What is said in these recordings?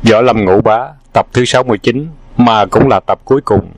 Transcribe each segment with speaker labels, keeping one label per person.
Speaker 1: Võ Lâm Ngũ Bá tập thứ 69, mà cũng là tập cuối cùng.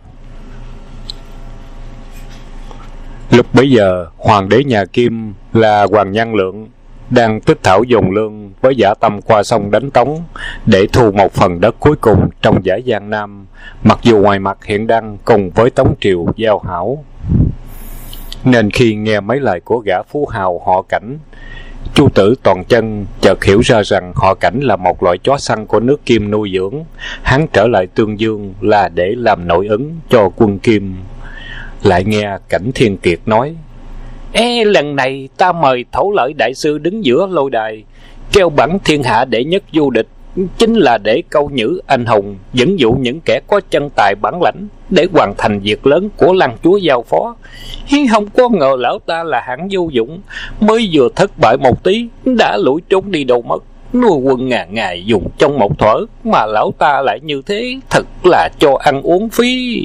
Speaker 1: Lúc bấy giờ, hoàng đế nhà Kim là Hoàng Nhan Lượng đang tích thảo dồn lương với dã tâm qua sông đánh Tống để thu một phần đất cuối cùng trong dải Giang Nam, mặc dù ngoài mặt hiện đang cùng với Tống triều giao hảo. Nên khi nghe mấy lời của gã phú hào họ Cảnh, Chu Tử Toàn Chân chợt hiểu ra rằng họ Cảnh là một loại chó săn của nước Kim nuôi dưỡng. Hắn trở lại Tương Dương là để làm nội ứng cho quân Kim. Lại nghe Cảnh Thiên Kiệt nói: lần này ta mời Thổ Lợi đại sư đứng giữa lôi đài, treo bảng thiên hạ đệ nhất vô địch, chính là để câu nhữ anh hùng, dẫn dụ những kẻ có chân tài bản lãnh để hoàn thành việc lớn của lăng chúa giao phó. Không có ngờ lão ta là hạng vô dụng, mới vừa thất bại một tí đã lủi trốn đi đâu mất. Nuôi quân ngàn ngày dùng trong một thuở mà lão ta lại như thế, thật là cho ăn uống phí.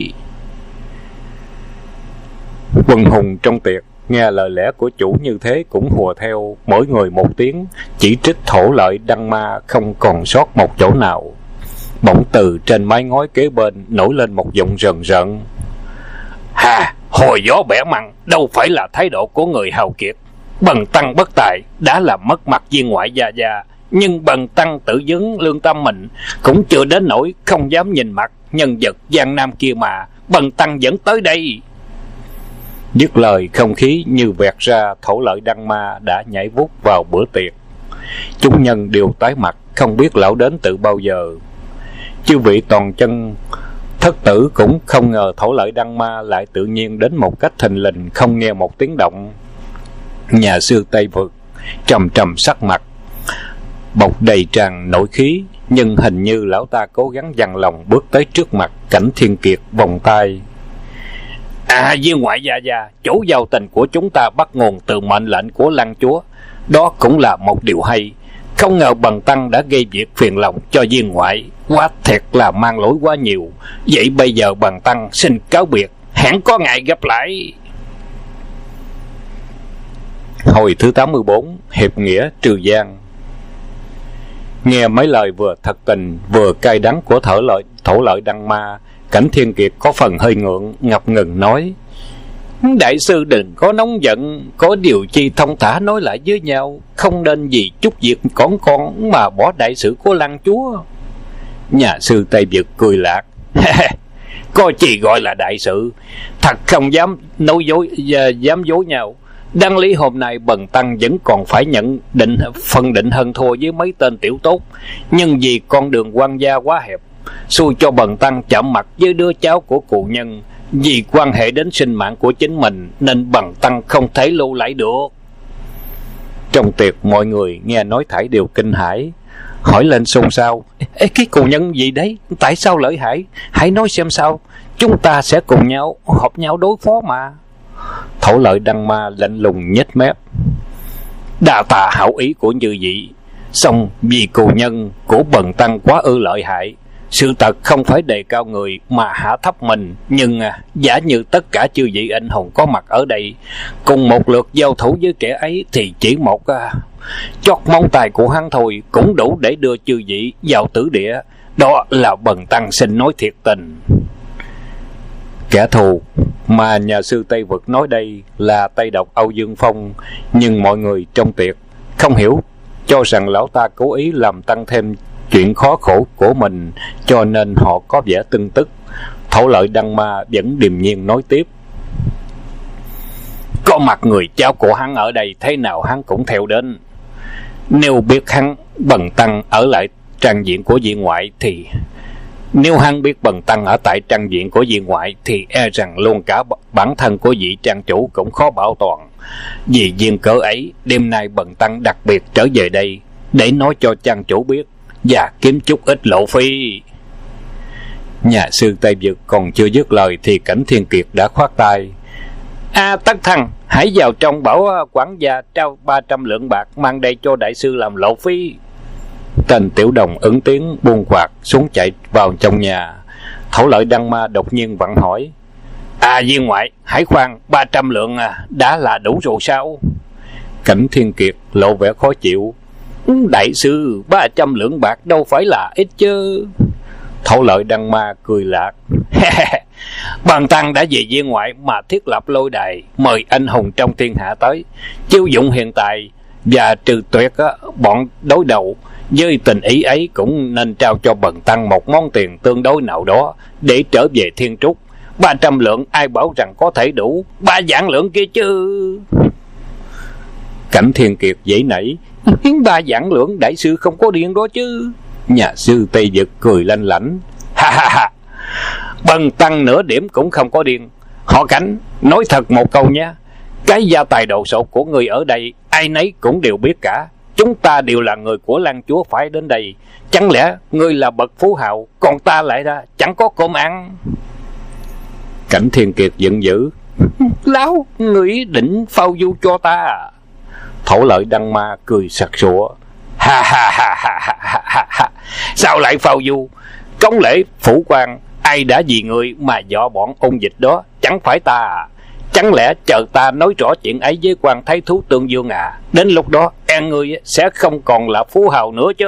Speaker 1: Quần hùng trong tiệc nghe lời lẽ của chủ như thế cũng hùa theo, mỗi người một tiếng chỉ trích Thổ Lợi Đăng Ma không còn sót một chỗ nào. Bỗng từ trên mái ngói kế bên nổi lên một giọng rần rợn: hồi gió bẻ măng đâu phải là thái độ của người hào kiệt. Bần tăng bất tài đã làm mất mặt viên ngoại gia gia, nhưng bần tăng tự vấn lương tâm mình cũng chưa đến nỗi không dám nhìn mặt nhân vật Giang Nam kia mà bần tăng vẫn tới đây. Dứt lời, không khí như vẹt ra. Thổ Lợi Đăng Ma đã nhảy vút vào bữa tiệc. Chúng nhân đều tái mặt, không biết lão đến từ bao giờ. Chư vị Toàn Chân thất tử cũng không ngờ Thổ Lợi Đăng Ma lại tự nhiên đến một cách thình lình, không nghe một tiếng động. Nhà sư Tây Vực trầm trầm sắc mặt, bộc đầy tràn nổi khí, nhưng hình như lão ta cố gắng dằn lòng bước tới trước mặt Cảnh Thiên Kiệt, vòng tay: viên ngoại gia gia, chỗ giao tình của chúng ta bắt nguồn từ mệnh lệnh của lăng chúa, đó cũng là một điều hay. Không ngờ bần tăng đã gây việc phiền lòng cho viên ngoại, quá thiệt là mang lỗi quá nhiều. Vậy bây giờ bần tăng xin cáo biệt, hẹn có ngày gặp lại. Hồi thứ 84, hiệp nghĩa trừ gian. Nghe mấy lời vừa thật tình vừa cay đắng của Thổ Lợi Đăng Ma, Cảnh Thiên Kiệt có phần hơi ngượng, ngập ngừng nói: đại sư đừng có nóng giận, có điều chi thông thả nói lại với nhau, không nên vì chút việc con mà bỏ đại sự của lăng chúa. Nhà sư Tây Vực cười lạc: có gì gọi là đại sự, thật không dám nói dối, dám dối nhau. Đáng lý hôm nay bần tăng vẫn còn phải phân định hơn thua với mấy tên tiểu tốt, nhưng vì con đường quan gia quá hẹp, xui cho bần tăng chạm mặt với đứa cháu của cụ nhân. Vì quan hệ đến sinh mạng của chính mình nên bần tăng không thể lưu lại được. Trong tiệc mọi người nghe nói thảy đều kinh hãi, hỏi lên xôn xao: cái cụ nhân gì đấy, tại sao lợi hại? Hãy nói xem sao, chúng ta sẽ cùng nhau hợp nhau đối phó mà. Thổ Lợi Đăng Ma lạnh lùng nhếch mép: đa tạ hảo ý của như vậy, song vì cụ nhân của bần tăng quá ư lợi hại. Sự thật không phải đề cao người mà hạ thấp mình, nhưng giả như tất cả chư vị anh hùng có mặt ở đây cùng một lượt giao thủ với kẻ ấy thì chỉ một chót móng tay của hắn thôi cũng đủ để đưa chư vị vào tử địa. Đó là bần tăng xin nói thiệt tình. Kẻ thù mà nhà sư Tây Vực nói đây là Tây Độc Âu Dương Phong, nhưng mọi người trong tiệc không hiểu, cho rằng lão ta cố ý làm tăng thêm chuyện khó khổ của mình, cho nên họ có vẻ tưng tức. Thổ Lợi Đăng Ma vẫn điềm nhiên nói tiếp: có mặt người cháu của hắn ở đây, thế nào hắn cũng theo đến. Nếu biết hắn bần tăng ở lại trang viện của viên ngoại thì Nếu hắn biết bần tăng ở tại trang viện của viên ngoại thì e rằng luôn cả bản thân của vị trang chủ cũng khó bảo toàn. Vì duyên cớ ấy, đêm nay bần tăng đặc biệt trở về đây để nói cho trang chủ biết và kiếm chút ít lộ phí. Nhà sư Tây Vực còn chưa dứt lời thì Cảnh Thiên Kiệt đã khoát tay: Tất thăng, hãy vào trong bảo quản gia trao 300 lượng bạc mang đây cho đại sư làm lộ phí. Tên tiểu đồng ứng tiếng buông quạt xuống chạy vào trong nhà. Thổ Lợi Đăng Ma đột nhiên vặn hỏi: viên ngoại, hãy khoan, 300 lượng đã là đủ rồi sao? Cảnh Thiên Kiệt lộ vẻ khó chịu: Đại sư, 300 lượng bạc đâu phải là ít chứ. Thổ Lợi Đăng Ma cười lạc. Bần tăng đã về viên ngoại mà thiết lập lôi đài, mời anh hùng trong thiên hạ tới chiêu dụng hiện tại, và trừ tuyệt bọn đối đầu. Với tình ý ấy cũng nên trao cho bần tăng một món tiền tương đối nào đó để trở về Thiên Trúc. 300 lượng ai bảo rằng có thể đủ 3 vạn lượng kia chứ. Cảnh Thiên Kiệt dãy nảy. 3 vạn lượng đại sư không có điên đó chứ. Nhà sư Tây Vực cười lanh lảnh. Ha ha ha, bần tăng nửa điểm cũng không có điên. Họ Cảnh, nói thật một câu nhé, cái gia tài đồ sộ của người ở đây ai nấy cũng đều biết cả. Chúng ta đều là người của Lan Chúa phải đến đây. Chẳng lẽ ngươi là bậc phú hào, còn ta lại ra chẳng có cơm ăn? Cảnh Thiên Kiệt giận dữ. Láo, ngươi định phao du cho ta à? Thổ Lợi Đăng Ma cười sặc sụa. Ha ha ha ha ha ha ha. Sao lại phao du? Công lễ phủ quan, ai đã vì ngươi mà dọa bọn ôn dịch đó, chẳng phải ta à? Chẳng lẽ chờ ta nói rõ chuyện ấy với quan thái thú Tương Dương à? Đến lúc đó ngươi sẽ không còn là phú hào nữa chứ.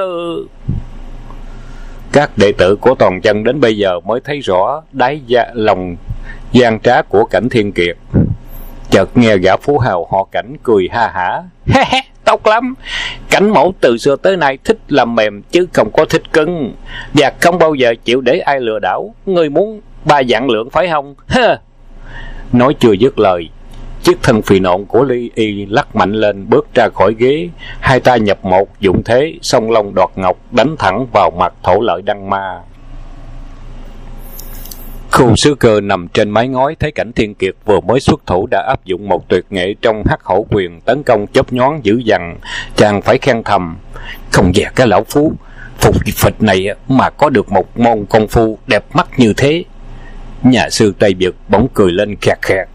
Speaker 1: Các đệ tử của Toàn Chân đến bây giờ mới thấy rõ đáy lòng gian trá của Cảnh Thiên Kiệt. Chợt nghe gã phú hào họ Cảnh cười ha hả. Tốt lắm, Cảnh mẫu từ xưa tới nay thích làm mềm chứ không có thích cứng, và không bao giờ chịu để ai lừa đảo. Ngươi muốn 3 vạn lượng phải không? Nói chưa dứt lời, chiếc thân phì nộn của Ly Y lắc mạnh lên, bước ra khỏi ghế, hai tay nhập một, dụng thế song long đoạt ngọc đánh thẳng vào mặt Thổ Lợi Đăng Ma. Khu Sứ Cơ nằm trên mái ngói thấy Cảnh Thiên Kiệt vừa mới xuất thủ đã áp dụng một tuyệt nghệ trong Hắc Hổ Quyền tấn công chớp nhoáng dữ dằn, chàng phải khen thầm. Không dè cái lão phú phục phịch này mà có được một môn công phu đẹp mắt như thế. Nhà sư Tây Vực bỗng cười lên khẹt khẹt.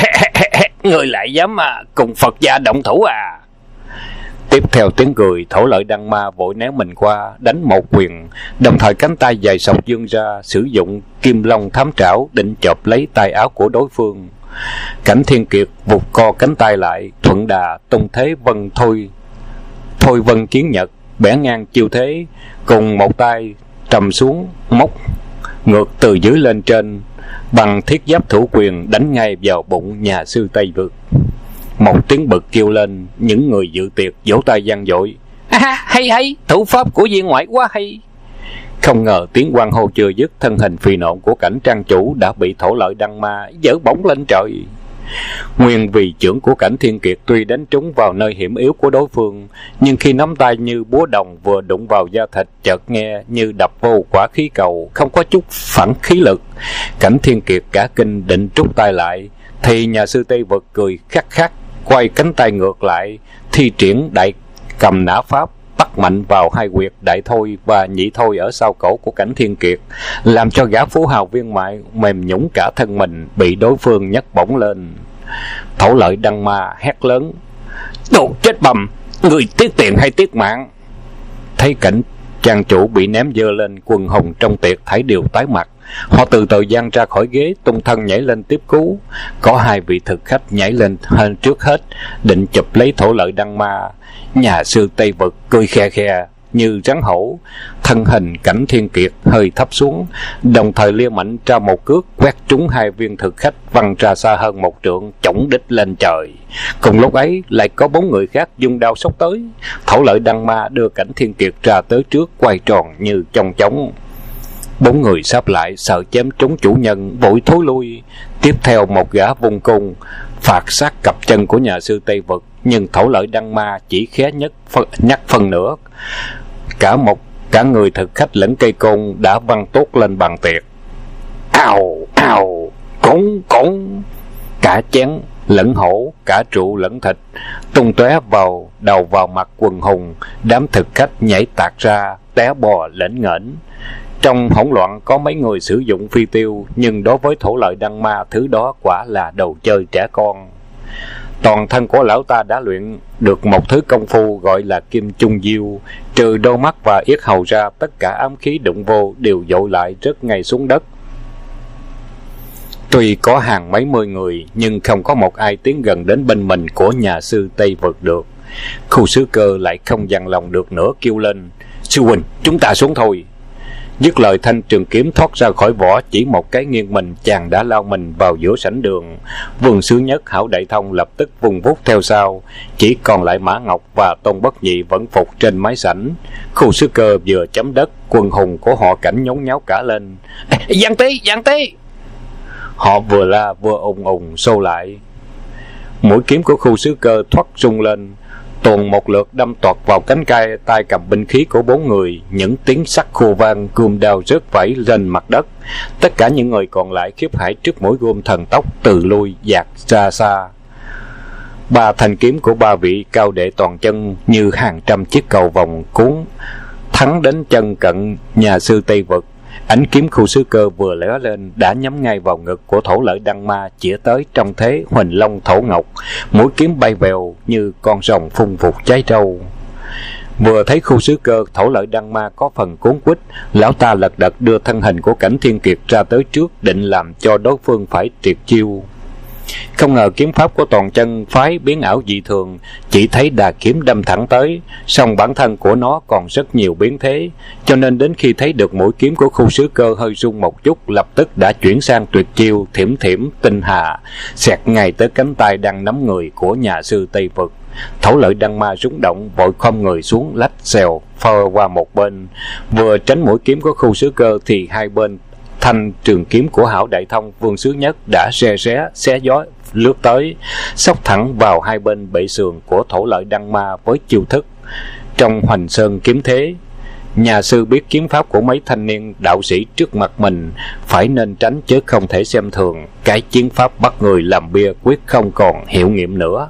Speaker 1: Người lại dám cùng Phật gia động thủ à? Tiếp theo tiếng cười, Thổ Lợi Đăng Ma vội né mình qua, đánh một quyền, đồng thời cánh tay dài sọc vươn ra, sử dụng Kim Long Thám Trảo định chộp lấy tay áo của đối phương. Cảnh Thiên Kiệt vụt co cánh tay lại, thuận đà tung thế vân thôi vân chiến nhật, bẻ ngang chiêu thế, cùng một tay trầm xuống móc ngược từ dưới lên trên, bằng thiết giáp thủ quyền đánh ngay vào bụng nhà sư Tây Vực. Một tiếng bực kêu lên, những người dự tiệc vỗ tay vang dội. Hay hay, thủ pháp của viên ngoại quá hay. Không ngờ tiếng hoan hô chưa dứt, thân hình phì nộn của Cảnh trang chủ đã bị Thổ Lợi Đăng Ma giở bổng lên trời. Nguyên vì chưởng của Cảnh Thiên Kiệt tuy đánh trúng vào nơi hiểm yếu của đối phương, nhưng khi nắm tay như búa đồng vừa đụng vào da thịt, chợt nghe như đập vô quả khí cầu, không có chút phản khí lực. Cảnh Thiên Kiệt cả kinh định trút tay lại, thì nhà sư Tây Vực cười khắc khắc, quay cánh tay ngược lại, thi triển đại cầm nã pháp, bắt mạnh vào hai huyệt đại thôi và nhị thôi ở sau cổ của Cảnh Thiên Kiệt, làm cho gã phú hào viên mại mềm nhũn cả thân mình, bị đối phương nhấc bổng lên. Thổ Lợi Đăng Ma hét lớn. Đồ chết bầm, người tiếc tiền hay tiếc mạng? Thấy Cảnh trang chủ bị ném dơ lên, quần hùng trong tiệc thấy đều tái mặt. Họ từ từ giang ra khỏi ghế, tung thân nhảy lên tiếp cứu. Có hai vị thực khách nhảy lên hơn trước hết, định chụp lấy Thổ Lợi Đăng Ma. Nhà sư Tây Vực cười khe khe như rắn hổ, thân hình Cảnh Thiên Kiệt hơi thấp xuống, đồng thời lia mạnh ra một cước quét trúng hai viên thực khách văng ra xa hơn 1 trượng, chổng đích lên trời. Cùng lúc ấy lại có 4 người khác dùng đao xốc tới. Thổ Lợi Đăng Ma đưa Cảnh Thiên Kiệt ra tới trước, quay tròn như chong chóng. 4 người sáp lại, sợ chém trúng chủ nhân, vội thối lui. Tiếp theo một gã vung cung phạt sát cặp chân của nhà sư Tây Vực, nhưng Thổ Lợi Đăng Ma chỉ khé nhắc phân nửa. Cả người thực khách lẫn cây côn đã văng tốt lên bàn tiệc. Ào ào, cống cả chén lẫn hổ, cả trụ lẫn thịt tung tóe vào đầu vào mặt quần hùng. Đám thực khách nhảy tạc ra, té bò lễnh nghễnh. Trong hỗn loạn có mấy người sử dụng phi tiêu, nhưng đối với Thổ Lợi Đăng Ma, thứ đó quả là đồ chơi trẻ con. Toàn thân của lão ta đã luyện được một thứ công phu gọi là Kim Trung Diêu, trừ đôi mắt và yết hầu ra, tất cả ám khí đụng vô đều dội lại rớt ngay xuống đất. Tuy có hàng mấy mươi người, nhưng không có một ai tiến gần đến bên mình của nhà sư Tây Vực được. Khu sứ cơ lại không dằn lòng được nữa, kêu lên: Sư huynh, chúng ta xuống thôi. Dứt lời, thanh trường kiếm thoát ra khỏi vỏ, chỉ một cái nghiêng mình, chàng đã lao mình vào giữa sảnh đường. Vương Sứ Nhất, Hảo Đại Thông lập tức vùng vút theo sau, chỉ còn lại Mã Ngọc và Tôn Bất Nhị vẫn phục trên mái sảnh. Khu sứ cơ vừa chấm đất, quần hùng của họ Cảnh nhốn nháo cả lên: Giang Tế, Giang Tế! Họ vừa la vừa ùng ùng xô lại. Mũi kiếm của khu sứ cơ thoát rung lên, tuồn một lượt đâm toạc vào cánh tay cầm binh khí của bốn người. Những tiếng sắt khô vang, gươm đao rớt vẩy lên mặt đất. Tất cả những người còn lại khiếp hãi trước mũi gươm thần tốc từ lui dạt ra xa. Ba thanh kiếm của ba vị cao đệ toàn chân như hàng trăm chiếc cầu vòng cuốn thắng đến chân cận nhà sư Tây Vực. Ánh kiếm khu sứ cơ vừa lóe lên đã nhắm ngay vào ngực của Thổ Lợi Đăng Ma, chĩa tới trong thế huỳnh long thổ ngọc. Mũi kiếm bay vèo như con rồng phun vụt cháy trâu. Vừa thấy khu sứ cơ Thổ Lợi Đăng Ma có phần cuốn quýt, lão ta lật đật đưa thân hình của Cảnh Thiên Kiệt ra tới trước, định làm cho đối phương phải triệt chiêu. Không ngờ kiếm pháp của toàn chân phái biến ảo dị thường, chỉ thấy đà kiếm đâm thẳng tới, song bản thân của nó còn rất nhiều biến thế, cho nên đến khi thấy được mũi kiếm của khu sứ cơ hơi rung một chút, lập tức đã chuyển sang tuyệt chiêu thiểm thiểm tinh hà, xẹt ngay tới cánh tay đang nắm người của nhà sư Tây Vực. Thổ Lợi Đăng Ma rúng động, vội khom người xuống lách xèo phơ qua một bên, vừa tránh mũi kiếm của khu sứ cơ thì hai bên thanh trường kiếm của Hảo Đại Thông, Vương Sứ Nhất đã xé gió lướt tới, xốc thẳng vào hai bên bệ sườn của Thổ Lợi Đăng Ma với chiêu thức trong Hoành Sơn kiếm thế. Nhà sư biết kiếm pháp của mấy thanh niên đạo sĩ trước mặt mình, phải nên tránh chứ không thể xem thường. Cái chiến pháp bắt người làm bia quyết không còn hiệu nghiệm nữa.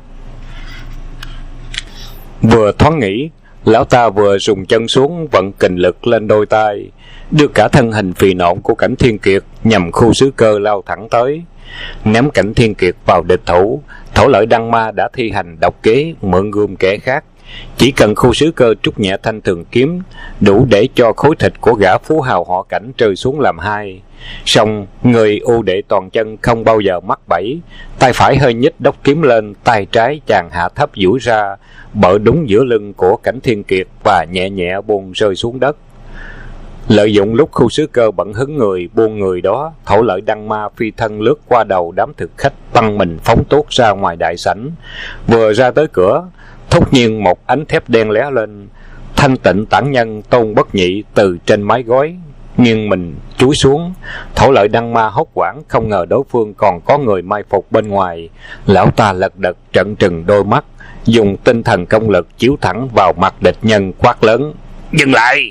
Speaker 1: Vừa thoáng nghĩ, lão ta vừa dùng chân xuống vận kình lực lên đôi tay, đưa cả thân hình phì nộn của Cảnh Thiên Kiệt nhằm khu sứ cơ lao thẳng tới. Ném Cảnh Thiên Kiệt vào địch thủ, Thổ Lợi Đăng Ma đã thi hành độc kế mượn gươm kẻ khác. Chỉ cần khu sứ cơ trút nhẹ thanh thường kiếm, đủ để cho khối thịt của gã phú hào họ Cảnh rơi xuống làm hai. Song người ưu đệ toàn chân không bao giờ mắc bẫy, tay phải hơi nhích đốc kiếm lên, tay trái chàng hạ thấp duỗi ra, bợ đúng giữa lưng của Cảnh Thiên Kiệt và nhẹ nhẹ buông rơi xuống đất. Lợi dụng lúc khu sứ cơ bận hứng người buông người đó, Thổ Lợi Đăng Ma phi thân lướt qua đầu đám thực khách, tăng mình phóng tuốt ra ngoài đại sảnh. Vừa ra tới cửa, thốt nhiên một ánh thép đen lóe lên. Thanh Tịnh Tản Nhân Tôn Bất Nhị từ trên mái gói nghiêng mình chúi xuống. Thổ Lợi Đăng Ma hốt hoảng, không ngờ đối phương còn có người mai phục bên ngoài. Lão ta lật đật trợn trừng đôi mắt, dùng tinh thần công lực chiếu thẳng vào mặt địch nhân, quát lớn: Dừng lại!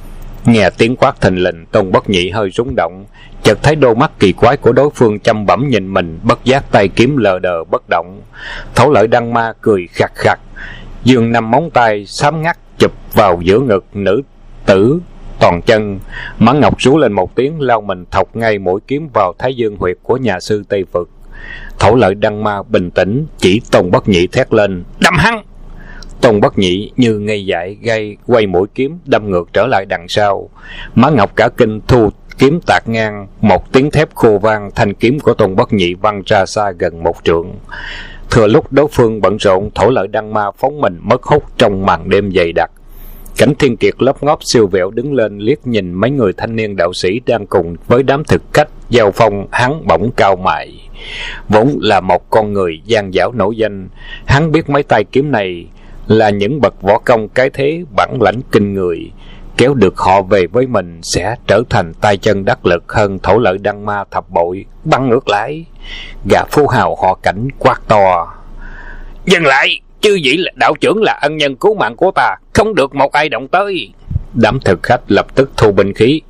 Speaker 1: Nghe tiếng quát thình lình, Tôn Bất Nhị hơi rúng động, chợt thấy đôi mắt kỳ quái của đối phương chăm bẩm nhìn mình, bất giác tay kiếm lờ đờ bất động. Thổ Lợi Đăng Ma cười khặt khặt, giương năm móng tay xám ngắt chụp vào giữa ngực nữ tử toàn chân. Mã Ngọc rú lên một tiếng, lao mình thọc ngay mũi kiếm vào thái dương huyệt của nhà sư Tây Vực. Thổ Lợi Đăng Ma bình tĩnh chỉ Tôn Bất Nhị thét lên: Đâm hắn! Tôn Bất Nhị như ngây dại quay mũi kiếm đâm ngược trở lại đằng sau. Mã Ngọc cả kinh thu kiếm tạt ngang, một tiếng thép khô vang, thanh kiếm của Tôn Bất Nhị văng ra xa gần một trượng. Thừa lúc đối phương bận rộn, Thổ Lợi Đăng Ma phóng mình mất hút trong màn đêm dày đặc. Cảnh Thiên Kiệt lấp ngóp siêu vẹo đứng lên liếc nhìn mấy người thanh niên đạo sĩ đang cùng với đám thực khách giao phong. Hắn bỗng cau mày. Vốn là một con người gian dảo nổi danh, hắn biết mấy tay kiếm này là những bậc võ công cái thế bản lãnh kinh người, kéo được họ về với mình sẽ trở thành tay chân đắc lực hơn Thổ Lợi Đăng Ma thập bội. Băng ngược lại, gã phú hào họ Cảnh quát to: Dừng lại! Chư vị đạo trưởng là ân nhân cứu mạng của ta, không được một ai động tới. Đám thực khách lập tức thu binh khí.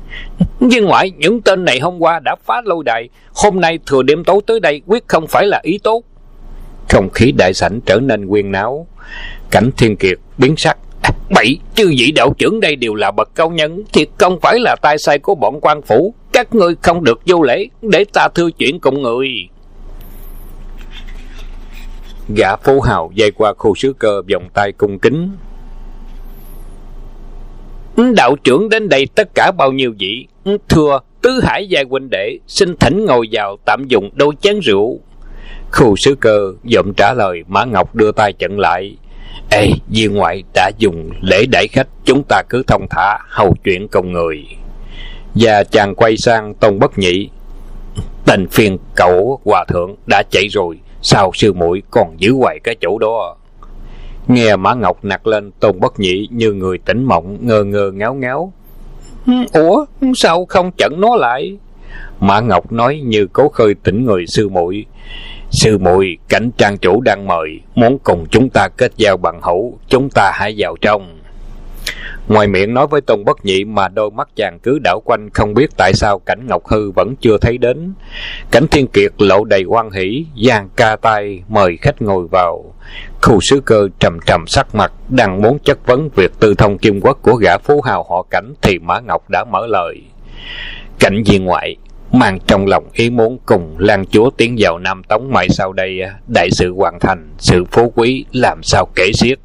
Speaker 1: Nhưng ngoại, những tên này hôm qua đã phá lôi đài, hôm nay thừa đêm tối tới đây quyết không phải là ý tốt. Không khí đại sảnh trở nên huyên náo. Cảnh Thiên Kiệt biến sắc: Bậy, chư vị đạo trưởng đây đều là bậc cao nhân, thiệt không phải là tay sai của bọn quan phủ. Các ngươi không được vô lễ, để ta thưa chuyện cùng người. Gã phú hào dây qua khu sứ cơ, vòng tay cung kính: Đạo trưởng đến đây tất cả bao nhiêu vị? Thưa tứ hải giai huynh đệ, xin thỉnh ngồi vào tạm dùng đôi chén rượu. Khu sứ cơ vọng trả lời. Mã Ngọc đưa tay chặn lại: Ê, viên ngoại đã dùng lễ đãi khách, chúng ta cứ thông thả hầu chuyện công người. Và chàng quay sang Tôn Bất Nhị: Tên phiền cậu hòa thượng đã chạy rồi, sao sư muội còn giữ hoài cái chỗ đó? Nghe Mã Ngọc nạt lên, Tôn Bất Nhị như người tỉnh mộng, ngơ ngơ ngáo ngáo: Ủa, sao không chặn nó lại? Mã Ngọc nói như cố khơi tỉnh người sư muội: Sư muội, cảnh trang chủ đang mời, muốn cùng chúng ta kết giao bằng hữu, chúng ta hãy vào trong. Ngoài miệng nói với Tôn Bất Nhị mà đôi mắt chàng cứ đảo quanh, không biết tại sao Cảnh Ngọc Hư vẫn chưa thấy đến. Cảnh Thiên Kiệt lộ đầy hoan hỉ, giang ca tay mời khách ngồi vào. Khu Sứ Cơ trầm trầm sắc mặt, đang muốn chất vấn việc tư thông kim quốc của gã phú hào họ Cảnh thì Mã Ngọc đã mở lời: Cảnh viên ngoại mang trong lòng ý muốn cùng Lan chúa tiến vào Nam Tống, mai sau đây đại sự hoàn thành, sự phú quý làm sao kể xiết.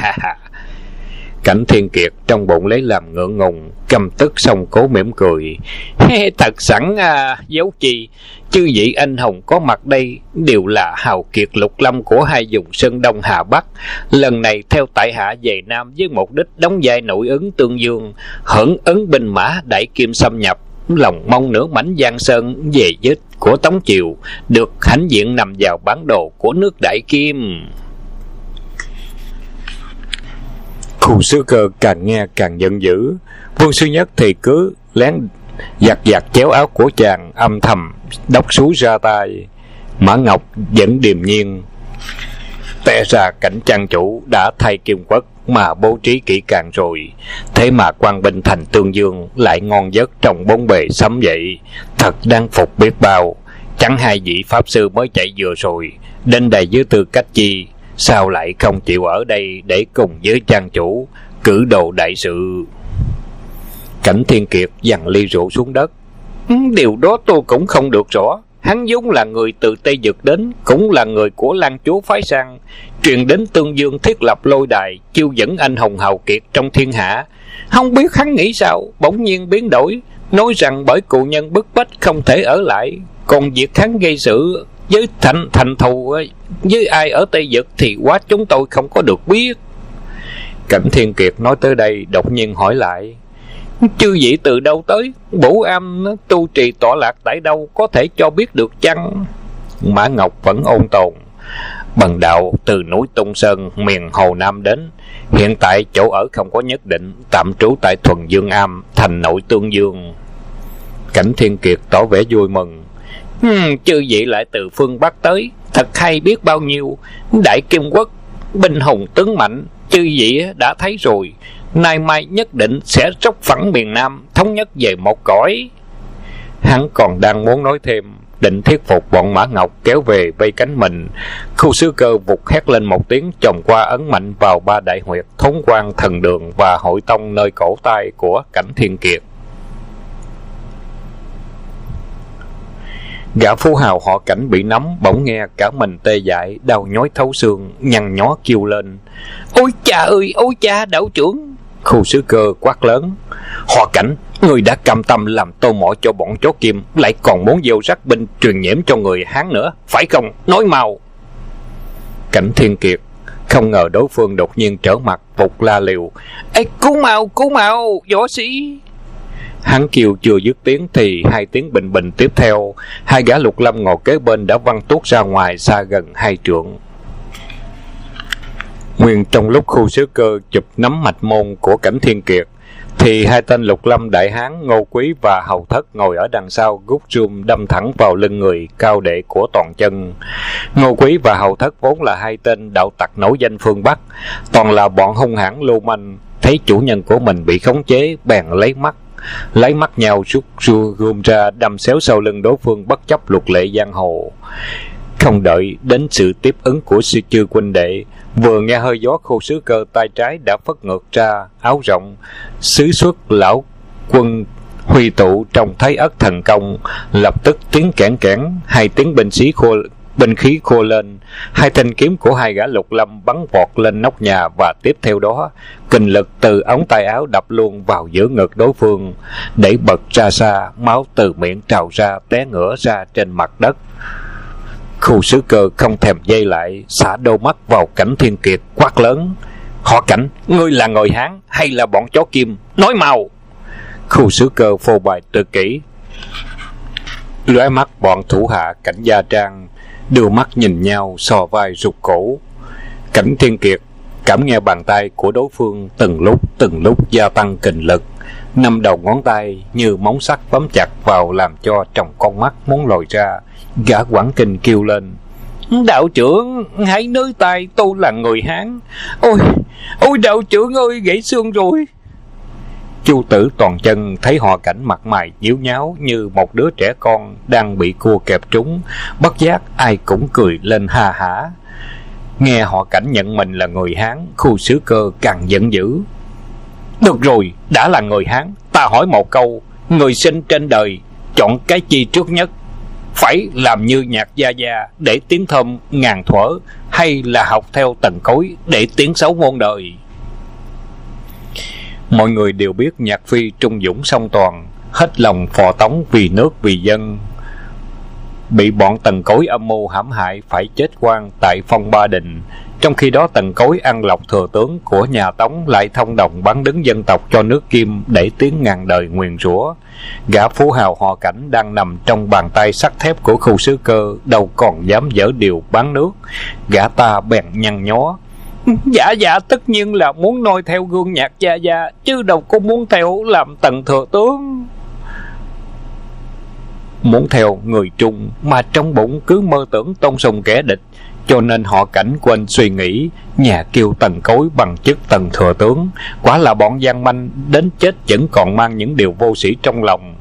Speaker 1: Cảnh Thiên Kiệt trong bụng lấy làm ngượng ngùng, căm tức xong cố mỉm cười: Thật sẵn dấu chi, chư vị anh hùng có mặt đây đều là hào kiệt lục lâm của hai vùng Sơn Đông Hà Bắc. Lần này theo tại hạ về Nam với mục đích đóng vai nội ứng Tương Dương, hưởng ứng binh mã đại kim xâm nhập, lòng mong nửa mảnh Giang Sơn về vết của Tống Triều được hãnh diện nằm vào bản đồ của nước Đại Kim. Khu Sứ Cơ càng nghe càng giận dữ, Vương Sư Nhất thì cứ lén giặt chéo áo của chàng, âm thầm đốc súi ra tay. Mã Ngọc vẫn điềm nhiên: Té ra Cảnh trang chủ đã thay Kim Quốc mà bố trí kỹ càng rồi, thế mà quan binh thành Tương Dương lại ngon giấc trong bốn bề sấm vậy, thật đáng phục biết bao. Chẳng hai vị pháp sư mới chạy vừa rồi đến đây với tư cách chi, sao lại không chịu ở đây để cùng với trang chủ cử đồ đại sự? Cảnh Thiên Kiệt dằn ly rượu xuống đất: Điều đó tôi cũng không được rõ. Hắn vốn là người từ Tây Dực đến, cũng là người của Lan chúa phái sang, truyền đến Tương Dương thiết lập lôi đài, chiêu dẫn anh hùng hào kiệt trong thiên hạ. Không biết hắn nghĩ sao, bỗng nhiên biến đổi, nói rằng bởi cụ nhân bức bách không thể ở lại. Còn việc hắn gây sự với thành thù với ai ở Tây Dực thì quá chúng tôi không có được biết. Cảnh Thiên Kiệt nói tới đây đột nhiên hỏi lại: Chư vị từ đâu tới? Bổ am tu trì tọa lạc tại đâu, có thể cho biết được chăng? Mã Ngọc vẫn ôn tồn: Bần đạo từ núi Tung Sơn miền Hồ Nam đến, hiện tại chỗ ở không có nhất định, tạm trú tại Thuần Dương Am, thành nội Tương Dương. Cảnh Thiên Kiệt tỏ vẻ vui mừng: Chư vị lại từ phương Bắc tới, thật hay biết bao nhiêu. Đại Kim Quốc binh hùng tướng mạnh, chư vị đã thấy rồi. Nay mai nhất định sẽ róc phẳng miền Nam, thống nhất về một cõi. Hắn còn đang muốn nói thêm, định thuyết phục bọn Mã Ngọc kéo về vây cánh mình. Khu Sứ Cơ vụt hét lên một tiếng, chồng qua ấn mạnh vào ba đại huyệt Thốn Quan, Thần Đường và Hội Tông nơi cổ tay của Cảnh Thiên Kiệt. Gã phú hào họ Cảnh bị nắm, bỗng nghe cả mình tê dại, đau nhói thấu xương, nhăn nhó kêu lên: Ôi cha ơi, ôi cha, đạo trưởng! Khu Sứ Cơ quát lớn: Họ Cảnh, người đã cam tâm làm tô mọ cho bọn chó Kim, lại còn muốn gieo rắc binh truyền nhiễm cho người Hán nữa, phải không? Nói mau! Cảnh Thiên Kiệt không ngờ đối phương đột nhiên trở mặt, vụt la liều: Ê, cứu mau, võ sĩ! Hắn kêu chưa dứt tiếng thì hai tiếng bình bình tiếp theo, hai gã lục lâm ngồi kế bên đã văng tuốt ra ngoài xa gần 2 trượng. Nguyên trong lúc Khu Sứ Cơ chụp nắm mạch môn của Cảnh Thiên Kiệt thì hai tên lục lâm đại hán Ngô Quý và Hầu Thất ngồi ở đằng sau rút rươm đâm thẳng vào lưng người cao đệ của Toàn Chân. Ngô Quý và Hầu Thất vốn là hai tên đạo tặc nổi danh phương Bắc, toàn là bọn hung hãn lưu manh, thấy chủ nhân của mình bị khống chế bèn lấy mắt nhau rút gươm ra đâm xéo sau lưng đối phương bất chấp luật lệ giang hồ. Không đợi đến sự tiếp ứng của sư chư huynh đệ, vừa nghe hơi gió, Khu Sứ Cơ tay trái đã phất ngược ra áo rộng, xứ xuất lão quân huy tụ trong Thái Ất thần công, lập tức tiếng kẽn kẽn, hai tiếng binh khí khô lên, hai thanh kiếm của hai gã lục lâm bắn vọt lên nóc nhà, và tiếp theo đó kình lực từ ống tay áo đập luôn vào giữa ngực đối phương, để bật ra xa, máu từ miệng trào ra té ngửa ra trên mặt đất. Khu Sứ Cơ không thèm dây lại, xả đôi mắt vào Cảnh Thiên Kiệt quát lớn: Họ Cảnh, ngươi là người Hán hay là bọn chó Kim? Nói mau! Khu Sứ Cơ phô bày tự kỷ, lóe mắt bọn thủ hạ Cảnh Gia Trang, đưa mắt nhìn nhau, so vai rụt cổ. Cảnh Thiên Kiệt cảm nghe bàn tay của đối phương từng lúc gia tăng kình lực, 5 đầu ngón tay như móng sắt bấm chặt vào, làm cho tròng con mắt muốn lồi ra. Gã quảng kinh kêu lên: Đạo trưởng, hãy nới tay, tôi là người Hán. Ôi đạo trưởng ơi, gãy xương rồi. Chu Tử Toàn Chân thấy Họ Cảnh mặt mày nhíu nháo như một đứa trẻ con đang bị cua kẹp trúng, bất giác ai cũng cười lên ha hả. Nghe Họ Cảnh nhận mình là người Hán, Khu Sứ Cơ càng giận dữ. Được rồi, đã là người Hán, ta hỏi một câu: người sinh trên đời chọn cái chi trước nhất? Phải làm như Nhạc Gia Gia để tiếng thơm ngàn thuở, hay là học theo Tần Cối để tiếng xấu muôn đời? Mọi người đều biết Nhạc Phi trung dũng song toàn, hết lòng phò tống vì nước vì dân, bị bọn Tần Cối âm mưu hãm hại phải chết oan tại Phong Ba Đình. Trong khi đó Tần Cối ăn lọc thừa tướng của nhà Tống lại thông đồng bán đứng dân tộc cho nước Kim để tiếng ngàn đời nguyền rủa. Gã phú hào Họ Cảnh đang nằm trong bàn tay sắt thép của Khu Sứ Cơ, đâu còn dám dở điều bán nước. Gã ta bèn nhăn nhó: Dạ tất nhiên là muốn noi theo gương Nhạc Gia Gia, chứ đâu có muốn theo làm Tần thừa tướng. Muốn theo người Trung mà trong bụng cứ mơ tưởng tôn sùng kẻ địch, cho nên Họ Cảnh quên suy nghĩ nhà kiêu Tần Cối bằng chức Tần thừa tướng. Quả là bọn gian manh đến chết vẫn còn mang những điều vô sĩ trong lòng.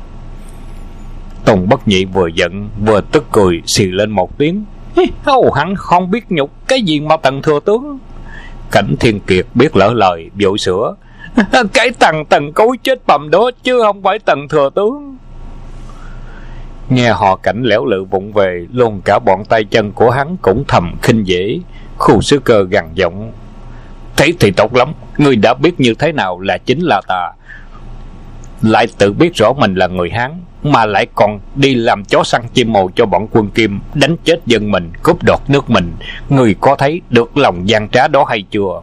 Speaker 1: Tùng Bất Nhị vừa giận vừa tức cười, xì lên một tiếng: Hắn không biết nhục cái gì mà Tần thừa tướng. Cảnh Thiên Kiệt biết lỡ lời, vội sửa: Cái thằng Tần Cối chết bầm đó, chứ không phải Tần thừa tướng. Nghe Họ Cảnh lẻo lự vụng về, luôn cả bọn tay chân của hắn cũng thầm khinh dễ. Khu Sứ Cơ gằn giọng: Thế thì tốt lắm, ngươi đã biết như thế nào là chính là ta, lại tự biết rõ mình là người Hán, mà lại còn đi làm chó săn chim mồi cho bọn quân Kim, đánh chết dân mình, cướp đoạt nước mình. Ngươi có thấy được lòng gian trá đó hay chưa?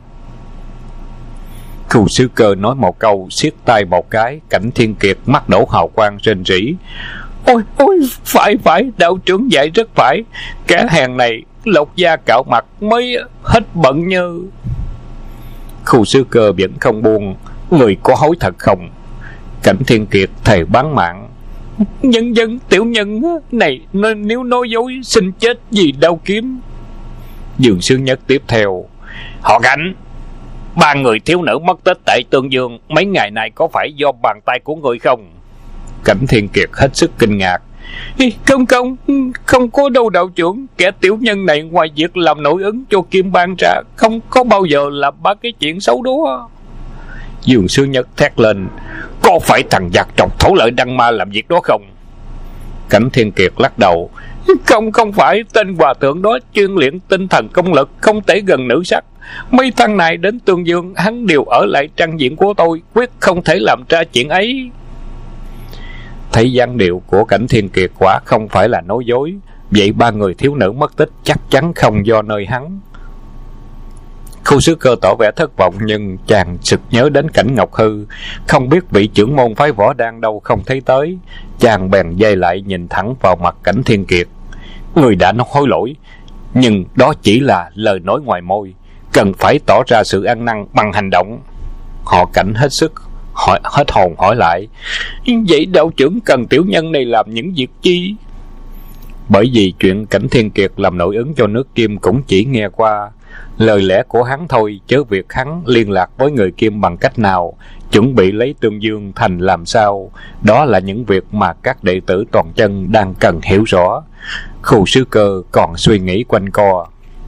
Speaker 1: Khu Sứ Cơ nói một câu, siết tay một cái. Cảnh Thiên Kiệt mắt đổ hào quang rên rỉ: Ôi, phải, đạo trưởng dạy rất phải. Kẻ hèn này lột da cạo mặt mới hết bận như. Khu Sứ Cơ vẫn không buông: Người có hối thật không? Cảnh Thiên Kiệt thề bán mạng: Nhân tiểu nhân này nếu nói dối xin chết vì đau kiếm. Dương Sư Nhất tiếp theo: Họ Cảnh, 3 người thiếu nữ mất tích tại Tương Dương mấy ngày này có phải do bàn tay của người không? Cảnh Thiên Kiệt hết sức kinh ngạc: Không có đâu đạo trưởng. Kẻ tiểu nhân này ngoài việc làm nội ứng cho Kim Bang ra, không có bao giờ làm ba cái chuyện xấu đó. Dương Sư Nhất thét lên: Có phải thằng giặc trọc Thổ Lợi Đăng Ma làm việc đó không? Cảnh Thiên Kiệt lắc đầu: Không phải. Tên hòa thượng đó chuyên luyện tinh thần công lực, không thể gần nữ sắc. Mấy thằng này đến Tương Dương, hắn đều ở lại trang diện của tôi, quyết không thể làm ra chuyện ấy. Thấy dáng điệu của Cảnh Thiên Kiệt quả không phải là nói dối, vậy 3 người thiếu nữ mất tích chắc chắn không do nơi hắn. Khu Sứ Cơ tỏ vẻ thất vọng, nhưng chàng sực nhớ đến Cảnh Ngọc Hư, không biết vị trưởng môn phái Võ Đan đâu không thấy tới. Chàng bèn dây lại nhìn thẳng vào mặt Cảnh Thiên Kiệt: Người đã nói hối lỗi, nhưng đó chỉ là lời nói ngoài môi, cần phải tỏ ra sự ăn năn bằng hành động. Họ Cảnh hết hồn hỏi lại: Vậy đạo trưởng cần tiểu nhân này làm những việc chi? Bởi vì chuyện Cảnh Thiên Kiệt làm nội ứng cho nước Kim cũng chỉ nghe qua lời lẽ của hắn thôi, chớ việc hắn liên lạc với người Kim bằng cách nào, chuẩn bị lấy Tương Dương thành làm sao, đó là những việc mà các đệ tử Toàn Chân đang cần hiểu rõ. Khu Sứ Cơ còn suy nghĩ quanh co.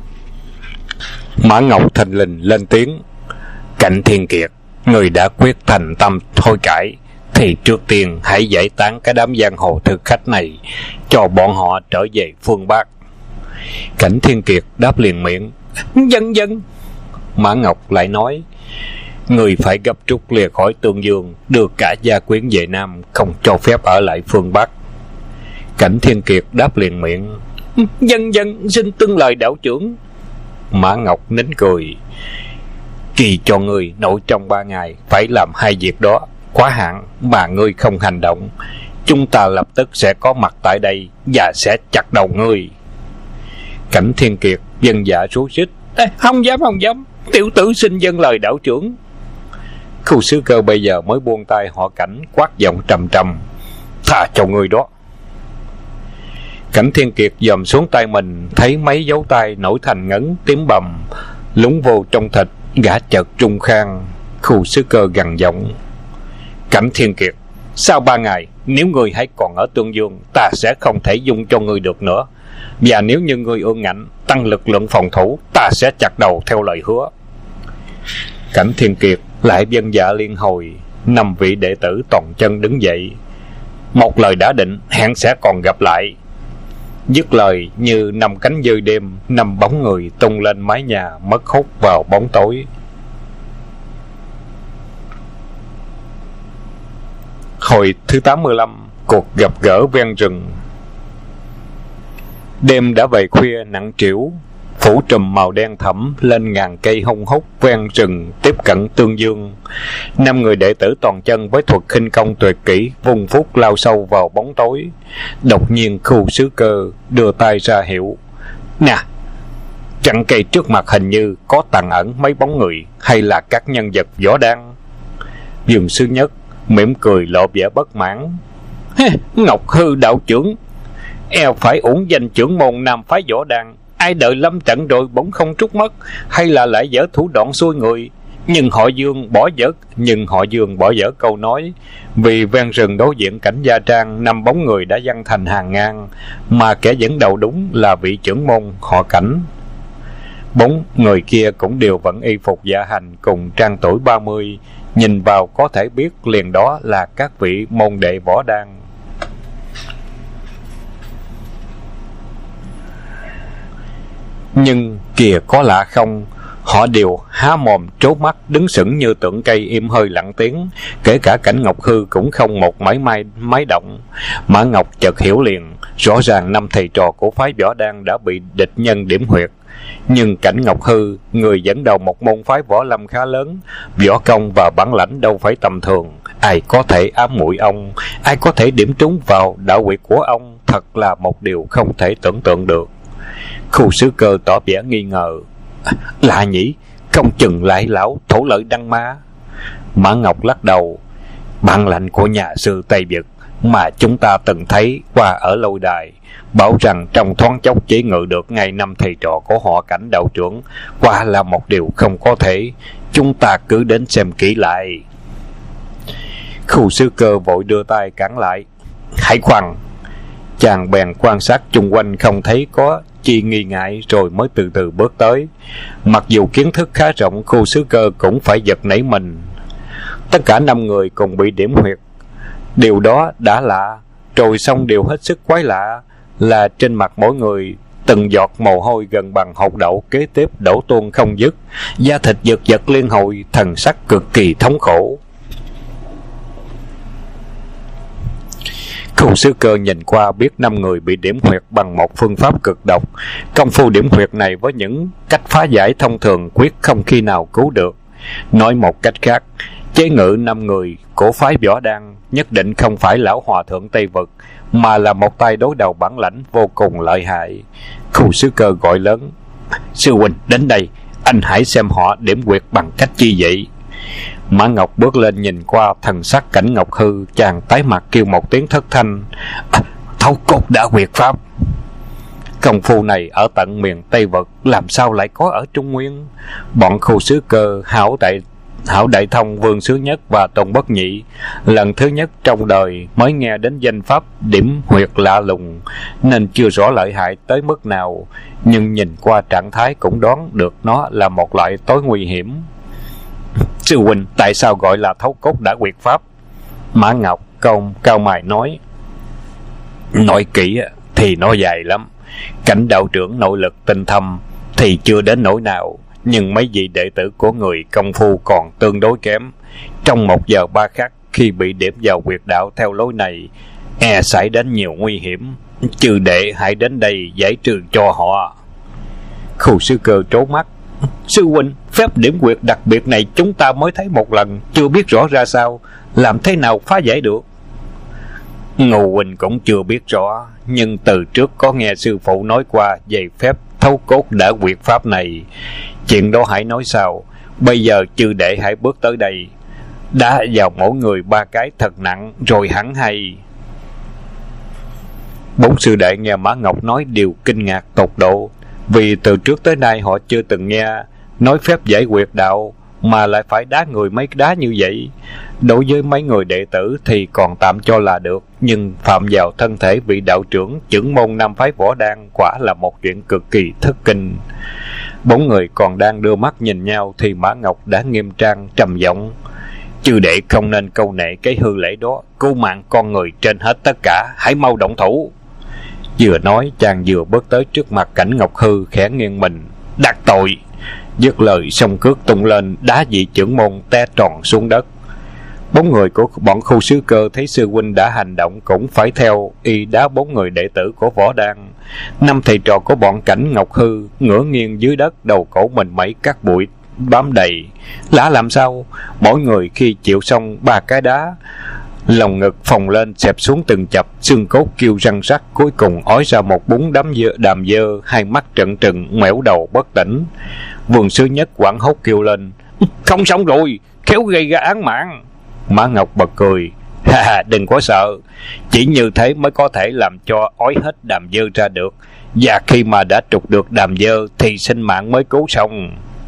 Speaker 1: Mã Ngọc thình lình lên tiếng: Cảnh Thiên Kiệt, người đã quyết thành tâm thôi cải, thì trước tiên hãy giải tán cái đám giang hồ thực khách này, cho bọn họ trở về phương Bắc. Cảnh Thiên Kiệt đáp liền miệng: Dân. Mã Ngọc lại nói: Người phải gấp rút lìa khỏi Tương Dương, đưa cả gia quyến về Nam, không cho phép ở lại phương Bắc. Cảnh Thiên Kiệt đáp liền miệng: Dân dân xin tuân lời đạo trưởng. Mã Ngọc nín cười. Kỳ cho ngươi nội trong 3 ngày phải làm 2 việc đó, quá hạn mà ngươi không hành động, chúng ta lập tức sẽ có mặt tại đây và sẽ chặt đầu ngươi. Cảnh Thiên Kiệt dân dạ rối rít. Không dám, tiểu tử xin dâng lời đạo trưởng. Khu Sứ Cơ bây giờ mới buông tay họ Cảnh, quát giọng trầm trầm. Tha cho ngươi đó. Cảnh Thiên Kiệt dòm xuống tay mình, thấy mấy dấu tay nổi thành ngấn tím bầm lúng vô trong thịt, gã chợt trung khang. Khu Sứ Cơ gằn giọng. Cảnh Thiên Kiệt, sau 3 ngày nếu ngươi hãy còn ở Tương Dương, ta sẽ không thể dung cho ngươi được nữa, và nếu như ngươi ương ngạnh tăng lực lượng phòng thủ, ta sẽ chặt đầu theo lời hứa. Cảnh Thiên Kiệt lại vâng dạ liên hồi. 5 vị đệ tử toàn chân đứng dậy. Một lời đã định, hẹn sẽ còn gặp lại. Dứt lời, như 5 cánh dơi đêm, 5 bóng người tung lên mái nhà, mất hút vào bóng tối. Hồi thứ 85, cuộc gặp gỡ ven rừng. Đêm đã về khuya nặng trĩu, phủ trùm màu đen thẫm lên ngàn cây hung hút ven rừng tiếp cận Tương Dương. 5 người đệ tử toàn chân với thuật khinh công tuyệt kỹ vung phúc lao sâu vào bóng tối. Đột nhiên Khu Sứ Cơ đưa tay ra hiệu. Nè, chặn cây trước mặt hình như có tàng ẩn mấy bóng người, hay là các nhân vật võ đan. Dương Sư Nhất mỉm cười lộ vẻ bất mãn. Ngọc Hư đạo trưởng, eo phải uổng danh trưởng môn Nam phái võ đan, ai đợi lâm trận rồi bỗng không trút mất, hay là lại dở thủ đoạn xuôi người. Nhưng họ Dương bỏ dở câu nói, vì ven rừng đối diện cảnh Gia Trang 5 bóng người đã giăng thành hàng ngang, mà kẻ dẫn đầu đúng là vị trưởng môn họ Cảnh. 4 người kia cũng đều vẫn y phục dạ hành, cùng trang tuổi 30, nhìn vào có thể biết liền đó là các vị môn đệ võ đan. Nhưng kìa có lạ không, họ đều há mồm trố mắt đứng sững như tượng cây im hơi lặng tiếng, kể cả Cảnh Ngọc Hư cũng không một mái động. Mã Ngọc chợt hiểu liền, rõ ràng 5 thầy trò của phái võ đan đã bị địch nhân điểm huyệt. Nhưng Cảnh Ngọc Hư, người dẫn đầu một môn phái võ lâm khá lớn, võ công và bản lãnh đâu phải tầm thường, ai có thể ám muội ông, ai có thể điểm trúng vào đạo huyệt của ông, thật là một điều không thể tưởng tượng được. Khu Sứ Cơ tỏ vẻ nghi ngờ. Lạ nhỉ, không chừng lại lão Thổ Lợi Đăng Ma. Mã Ngọc lắc đầu. Bản lãnh của nhà sư Tây Vực mà chúng ta từng thấy qua ở lôi đài, bảo rằng trong thoáng chốc chỉ ngự được ngay 5 thầy trò của họ Cảnh đạo trưởng, quả là một điều không có thể. Chúng ta cứ đến xem kỹ lại. Khu Sứ Cơ vội đưa tay cản lại. Hãy khoan. Chàng bèn quan sát chung quanh không thấy có chi nghi ngại, rồi mới từ từ bước tới. Mặc dù kiến thức khá rộng, Khu Sứ Cơ cũng phải giật nảy mình. Tất cả 5 người cùng bị điểm huyệt. Điều đó đã lạ, rồi xong điều hết sức quái lạ là trên mặt mỗi người từng giọt mồ hôi gần bằng hột đậu kế tiếp đổ tuôn không dứt, da thịt giật giật liên hồi, thần sắc cực kỳ thống khổ. Khu Sứ Cơ nhìn qua biết 5 người bị điểm huyệt bằng một phương pháp cực độc. Công phu điểm huyệt này với những cách phá giải thông thường quyết không khi nào cứu được. Nói một cách khác, chế ngự 5 người của phái võ đan nhất định không phải lão hòa thượng Tây Vực, mà là một tay đối đầu bản lãnh vô cùng lợi hại. Khu Sứ Cơ gọi lớn. Sư huynh đến đây, anh hãy xem họ điểm huyệt bằng cách chi vậy. Mã Ngọc bước lên nhìn qua thần sắc Cảnh Ngọc Hư, chàng tái mặt kêu một tiếng thất thanh. Thấu cốt đã huyệt pháp. Công phu này ở tận miền Tây Vực, làm sao lại có ở Trung Nguyên? Bọn Khu Sứ Cơ, Hảo Đại Thông, Vương Sứ Nhất và Tôn Bất Nhị lần thứ nhất trong đời mới nghe đến danh pháp điểm huyệt lạ lùng, nên chưa rõ lợi hại tới mức nào, nhưng nhìn qua trạng thái cũng đoán được nó là một loại tối nguy hiểm. Sư huynh, tại sao gọi là thấu cốt đã huyệt pháp? Mã Ngọc cao mày nói. Nói kỹ thì nó dài lắm. Cảnh đạo trưởng nội lực tinh thâm thì chưa đến nỗi nào, nhưng mấy vị đệ tử của người công phu còn tương đối kém. Trong 1 giờ 3 khắc khi bị điểm vào huyệt đạo theo lối này, xảy đến nhiều nguy hiểm. Chư đệ hãy đến đây giải trừ cho họ. Khu sư cơ trố mắt. Sư huynh, phép điểm quyệt đặc biệt này chúng ta mới thấy một lần, chưa biết rõ ra sao, làm thế nào phá giải được? Ngô huynh cũng chưa biết rõ, nhưng từ trước có nghe sư phụ nói qua về phép thấu cốt đã quyệt pháp này. Chuyện đó hãy nói sau. Bây giờ chư đệ hãy bước tới đây, đá vào mỗi người 3 cái thật nặng rồi hẳn hay. 4 sư đệ nghe Mã Ngọc nói đều kinh ngạc tột độ, vì từ trước tới nay họ chưa từng nghe nói phép giải quyệt đạo mà lại phải đá người mấy đá như vậy. Đối với mấy người đệ tử thì còn tạm cho là được, nhưng phạm vào thân thể vị đạo trưởng chưởng môn Nam phái Võ Đan quả là một chuyện cực kỳ thất kinh. 4 người còn đang đưa mắt nhìn nhau thì Mã Ngọc đã nghiêm trang trầm giọng: chư đệ không nên câu nệ cái hư lễ đó, cứu mạng con người trên hết tất cả, hãy mau động thủ. Vừa nói chàng vừa bước tới trước mặt Cảnh Ngọc Hư, khẽ nghiêng mình: đắc tội. Dứt lời song cước tung lên, đá vị trưởng môn té tròn xuống đất. 4 người của bọn Khu Sứ Cơ thấy sư huynh đã hành động cũng phải theo y đá 4 người đệ tử của Võ Đan. 5 thầy trò của bọn Cảnh Ngọc Hư ngửa nghiêng dưới đất, đầu cổ mình mẩy các bụi bám đầy. Lạ làm sao, mỗi người khi chịu xong 3 cái đá, lòng ngực phồng lên xẹp xuống từng chập, xương cốt kêu răng rắc, cuối cùng ói ra một búng đàm dơ, hai mắt trợn trừng, ngoẻo đầu bất tỉnh. Vườn Sư Nhất hoảng hốt kêu lên: không xong rồi, khéo gây ra án mạng. Mã Ngọc bật cười: ha, đừng có sợ, chỉ như thế mới có thể làm cho ói hết đàm dơ ra được, và khi mà đã trục được đàm dơ thì sinh mạng mới cứu xong.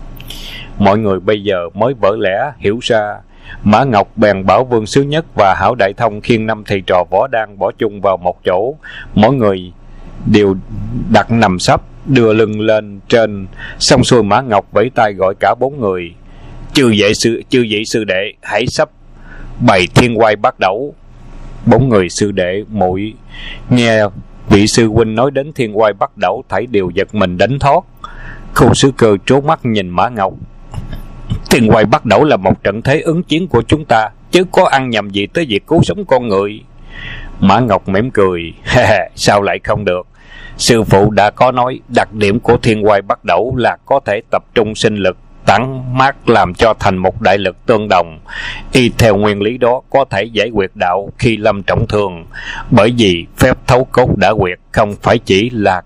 Speaker 1: Mọi người bây giờ mới vỡ lẽ hiểu ra. Mã Ngọc bèn bảo Vương Sứ Nhất và Hảo Đại Thông khiêng 5 thầy trò Võ Đan bỏ chung vào một chỗ, mỗi người đều đặt nằm sấp, đưa lưng lên trên. Xong xuôi Mã Ngọc vẫy tay gọi cả 4 người: chư vị sư đệ hãy sắp bày thiên quay bắt đầu. 4 người sư đệ muội nghe vị sư huynh nói đến thiên quay bắt đầu thảy đều giật mình đánh thoát. Khu Sứ Cơ trố mắt nhìn Mã Ngọc: thiên quay bắt đầu là một trận thế ứng chiến của chúng ta, chứ có ăn nhầm gì tới việc cứu sống con người. Mã Ngọc mỉm cười: sao lại không được? Sư phụ đã có nói đặc điểm của thiên quay bắt đầu là có thể tập trung sinh lực, tản mát làm cho thành một đại lực tương đồng. Y theo nguyên lý đó có thể giải quyết đạo khi lâm trọng thương, bởi vì phép thấu cốt đã quyệt không phải chỉ là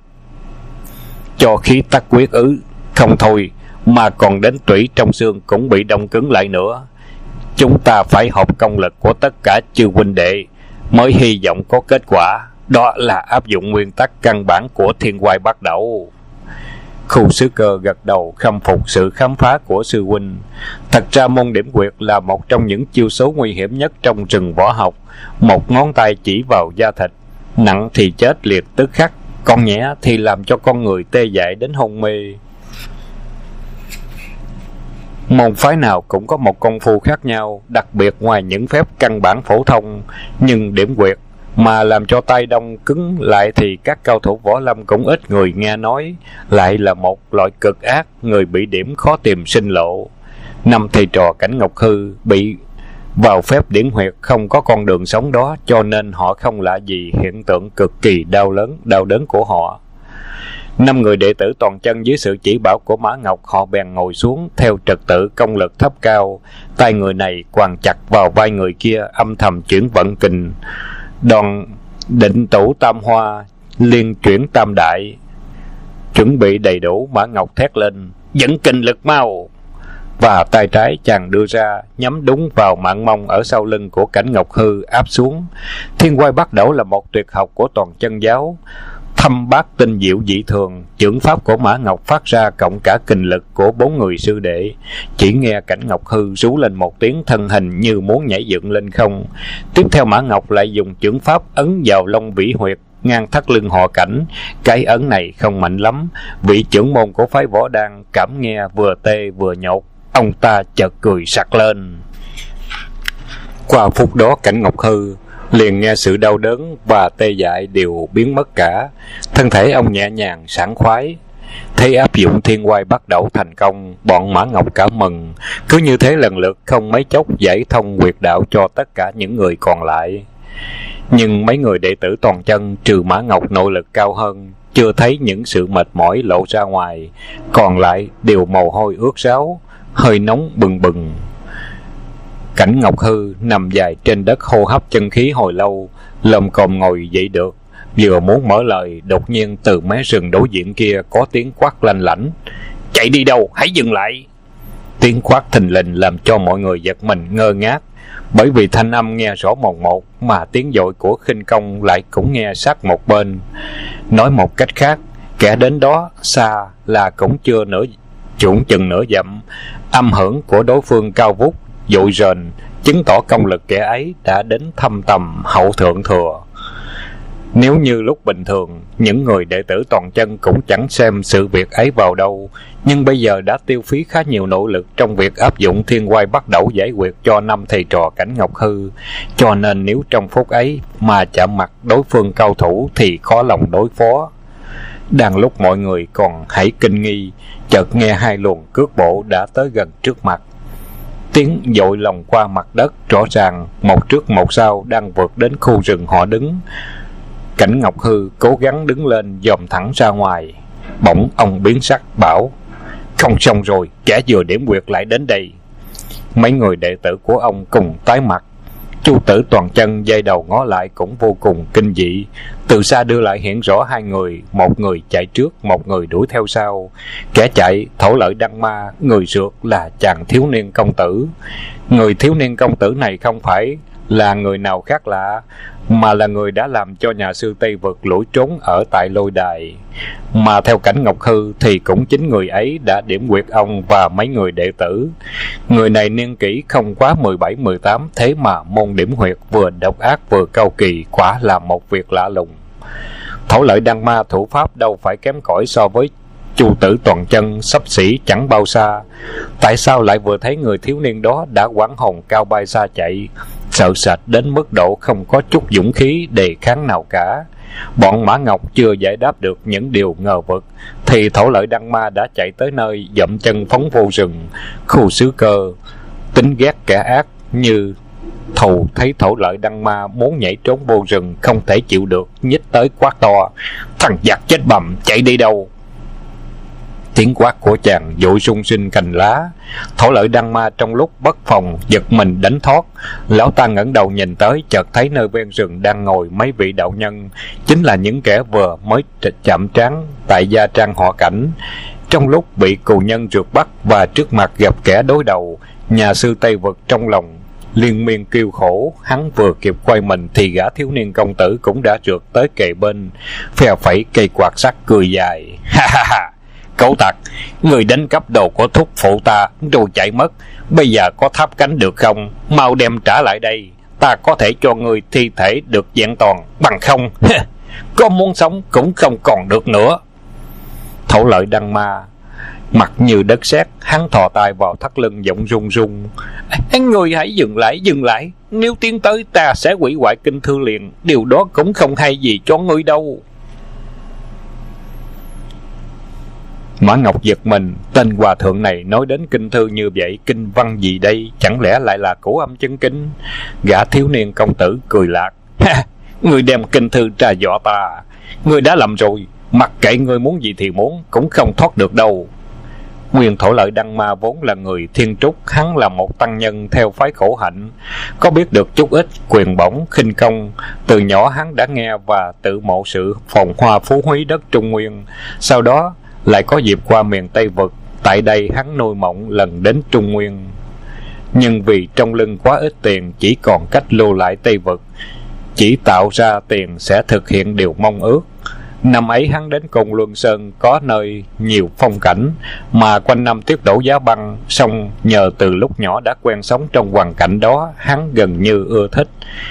Speaker 1: cho khí tắc quyết ứ không thôi, mà còn đến tủy trong xương cũng bị đông cứng lại nữa. Chúng ta phải hợp công lực của tất cả chư huynh đệ mới hy vọng có kết quả, đó là áp dụng nguyên tắc căn bản của thiên quay bắt đầu. Khu Sứ Cơ gật đầu khâm phục sự khám phá của sư huynh. Thật ra môn điểm quyệt là một trong những chiêu số nguy hiểm nhất trong rừng võ học. Một ngón tay chỉ vào da thịt, nặng thì chết liệt tức khắc, còn nhẹ thì làm cho con người tê dại đến hôn mê. Môn phái nào cũng có một công phu khác nhau, đặc biệt ngoài những phép căn bản phổ thông, nhưng điểm quyệt mà làm cho tay đông cứng lại thì các cao thủ võ lâm cũng ít người nghe nói, lại là một loại cực ác, người bị điểm khó tìm sinh lộ. 5 thầy trò Cảnh Ngọc Hư bị vào phép điển huyệt không có con đường sống đó, cho nên họ không lạ gì hiện tượng cực kỳ đau đớn của họ. 5 người đệ tử toàn chân dưới sự chỉ bảo của Mã Ngọc, họ bèn ngồi xuống theo trật tự công lực thấp cao, tay người này quàng chặt vào vai người kia, âm thầm chuyển vận kình, đòn định tủ tam hoa, liên chuyển tam đại. Chuẩn bị đầy đủ, Mã Ngọc thét lên: dẫn kình lực mau! Và tay trái chàng đưa ra nhắm đúng vào mạng mông ở sau lưng của Cảnh Ngọc Hư, áp xuống. Thiên quay bắt đầu là một tuyệt học của toàn chân giáo, thâm bát tinh diệu dị thường. Chưởng pháp của Mã Ngọc phát ra cộng cả kình lực của 4 người sư đệ. Chỉ nghe Cảnh Ngọc Hư rú lên một tiếng, thân hình như muốn nhảy dựng lên không. Tiếp theo Mã Ngọc lại dùng chưởng pháp ấn vào long vĩ huyệt ngang thắt lưng họ Cảnh. Cái ấn này không mạnh lắm, vị trưởng môn của phái Võ Đan cảm nghe vừa tê vừa nhột, ông ta chợt cười sặc lên. Qua phút đó Cảnh Ngọc Hư liền nghe sự đau đớn và tê dại đều biến mất cả, thân thể ông nhẹ nhàng sảng khoái. Thấy áp dụng thiên quay bắt đầu thành công, bọn Mã Ngọc cảm mừng, cứ như thế lần lượt không mấy chốc giải thông huyệt đạo cho tất cả những người còn lại. Nhưng mấy người đệ tử toàn chân trừ Mã Ngọc nội lực cao hơn, chưa thấy những sự mệt mỏi lộ ra ngoài, còn lại đều mồ hôi ướt ráo, hơi nóng bừng bừng. Cảnh Ngọc Hư nằm dài trên đất hô hấp chân khí hồi lâu, lồm cồm ngồi dậy được, vừa muốn mở lời, đột nhiên từ mé rừng đối diện kia có tiếng quát lanh lảnh: "Chạy đi đâu, hãy dừng lại!" Tiếng quát thình lình làm cho mọi người giật mình ngơ ngác, bởi vì thanh âm nghe rõ mồn một, mà tiếng dội của khinh công lại cũng nghe sát một bên. Nói một cách khác, kẻ đến đó xa là cũng chưa chừng nửa dặm, âm hưởng của đối phương cao vút dội rền, chứng tỏ công lực kẻ ấy đã đến thâm tầm hậu thượng thừa. Nếu như lúc bình thường, những người đệ tử toàn chân cũng chẳng xem sự việc ấy vào đâu, nhưng bây giờ đã tiêu phí khá nhiều nỗ lực trong việc áp dụng thiên quay bắt đầu giải quyết cho 5 thầy trò Cảnh Ngọc Hư, cho nên nếu trong phút ấy mà chạm mặt đối phương cao thủ thì khó lòng đối phó. Đang lúc mọi người còn hãy kinh nghi, chợt nghe hai luồng cước bộ đã tới gần trước mặt. Tiếng dội lòng qua mặt đất rõ ràng, một trước một sau đang vượt đến khu rừng họ đứng. Cảnh Ngọc Hư cố gắng đứng lên dòm thẳng ra ngoài. Bỗng ông biến sắc bảo: "Không xong rồi, kẻ vừa điểm quyệt lại đến đây." Mấy người đệ tử của ông cùng tái mặt. Chu Tử toàn chân giây đầu ngó lại cũng vô cùng kinh dị. Từ xa đưa lại hiện rõ hai người, một người chạy trước, một người đuổi theo sau. Kẻ chạy Thổ Lợi Đăng Ma, người rượt là chàng thiếu niên công tử. Người thiếu niên công tử này không phải là người nào khác lạ, mà là người đã làm cho nhà sư Tây Vực lủi trốn ở tại Lôi Đài. Mà theo Cảnh Ngọc Hư thì cũng chính người ấy đã điểm quyệt ông và mấy người đệ tử. Người này niên kỷ không quá 17-18, thế mà môn điểm huyệt vừa độc ác vừa cao kỳ, quả là một việc lạ lùng. Thổ Lợi Đăng Ma thủ pháp đâu phải kém cỏi so với Chu Tử toàn chân, xấp xỉ chẳng bao xa. Tại sao lại vừa thấy người thiếu niên đó đã quảng hồn cao bay xa chạy, sợ sệt đến mức độ không có chút dũng khí đề kháng nào cả? Bọn Mã Ngọc chưa giải đáp được những điều ngờ vực thì Thổ Lợi Đăng Ma đã chạy tới nơi, dậm chân phóng vô rừng. Khu Xứ Cơ tính ghét kẻ ác như thù thấy Thổ Lợi Đăng Ma muốn nhảy trốn vô rừng, không thể chịu được, nhích tới quát to: "Thằng giặc chết bầm, chạy đi đâu!" Tiếng quát của chàng vội rung sinh cành lá. Thổ Lợi Đăng Ma trong lúc bất phòng giật mình đánh thoát. Lão ta ngẩng đầu nhìn tới, chợt thấy nơi ven rừng đang ngồi mấy vị đạo nhân, chính là những kẻ vừa mới chạm trán tại gia trang họ Cảnh. Trong lúc bị cù nhân rượt bắt và trước mặt gặp kẻ đối đầu, nhà sư Tây Vực trong lòng liên miên kêu khổ. Hắn vừa kịp quay mình thì gã thiếu niên công tử cũng đã rượt tới kề bên, phe phẩy cây quạt sắt cười dài: "Ha ha ha! Cẩu tặc, người đánh cắp đồ của thúc phụ ta rồi chạy mất, bây giờ có tháp cánh được không? Mau đem trả lại đây, ta có thể cho người thi thể được vẹn toàn, bằng không có muốn sống cũng không còn được nữa." Thổ Lợi Đăng Ma mặt như đất sét, hắn thò tay vào thắt lưng giọng run run: "Người hãy dừng lại, dừng lại, nếu tiến tới ta sẽ hủy hoại kinh thư liền, điều đó cũng không hay gì cho ngươi đâu." Mã Ngọc giật mình, tên hòa thượng này nói đến kinh thư như vậy, kinh văn gì đây, chẳng lẽ lại là Cổ Âm Chân Kinh? Gã thiếu niên công tử cười lạc: "Ngươi đem kinh thư ra dọa ta, ngươi đã lầm rồi, mặc kệ ngươi muốn gì thì muốn, cũng không thoát được đâu." Nguyên Thổ Lợi Đăng Ma vốn là người thiên trúc, hắn là một tăng nhân theo phái Khổ Hạnh, có biết được chút ít quyền bổng khinh công. Từ nhỏ hắn đã nghe và tự mộ sự phồn hoa phú quý đất Trung Nguyên, sau đó lại có dịp qua miền Tây Vực. Tại đây hắn nuôi mộng lần đến Trung Nguyên, nhưng vì trong lưng quá ít tiền, chỉ còn cách lưu lại Tây Vực, chỉ tạo ra tiền sẽ thực hiện điều mong ước. Năm ấy hắn đến Côn Luân Sơn, có nơi nhiều phong cảnh mà quanh năm tuyết đổ giá băng, song nhờ từ lúc nhỏ đã quen sống trong hoàn cảnh đó, hắn gần như ưa thích.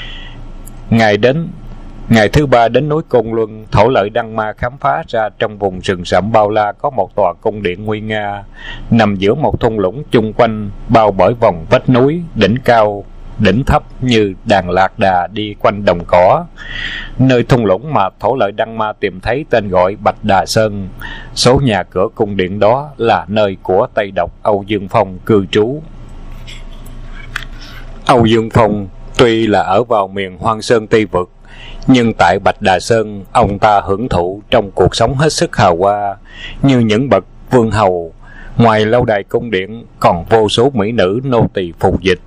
Speaker 1: Ngày thứ ba đến núi Côn Luân, Thổ Lợi Đăng Ma khám phá ra trong vùng rừng rậm bao la có một tòa cung điện nguy nga, nằm giữa một thung lũng, chung quanh bao bởi vòng vách núi, đỉnh cao đỉnh thấp như đàn lạc đà đi quanh đồng cỏ. Nơi thung lũng mà Thổ Lợi Đăng Ma tìm thấy tên gọi Bạch Đà Sơn. Số nhà cửa cung điện đó là nơi của Tây Độc Âu Dương Phong cư trú. Âu Dương Phong tuy là ở vào miền Hoang Sơn Tây Vực, Nhưng tại Bạch Đà Sơn, ông ta hưởng thụ trong cuộc sống hết sức hào hoa, như những bậc vương hầu. Ngoài lâu đài cung điện, còn vô số mỹ nữ nô tỳ phục dịch.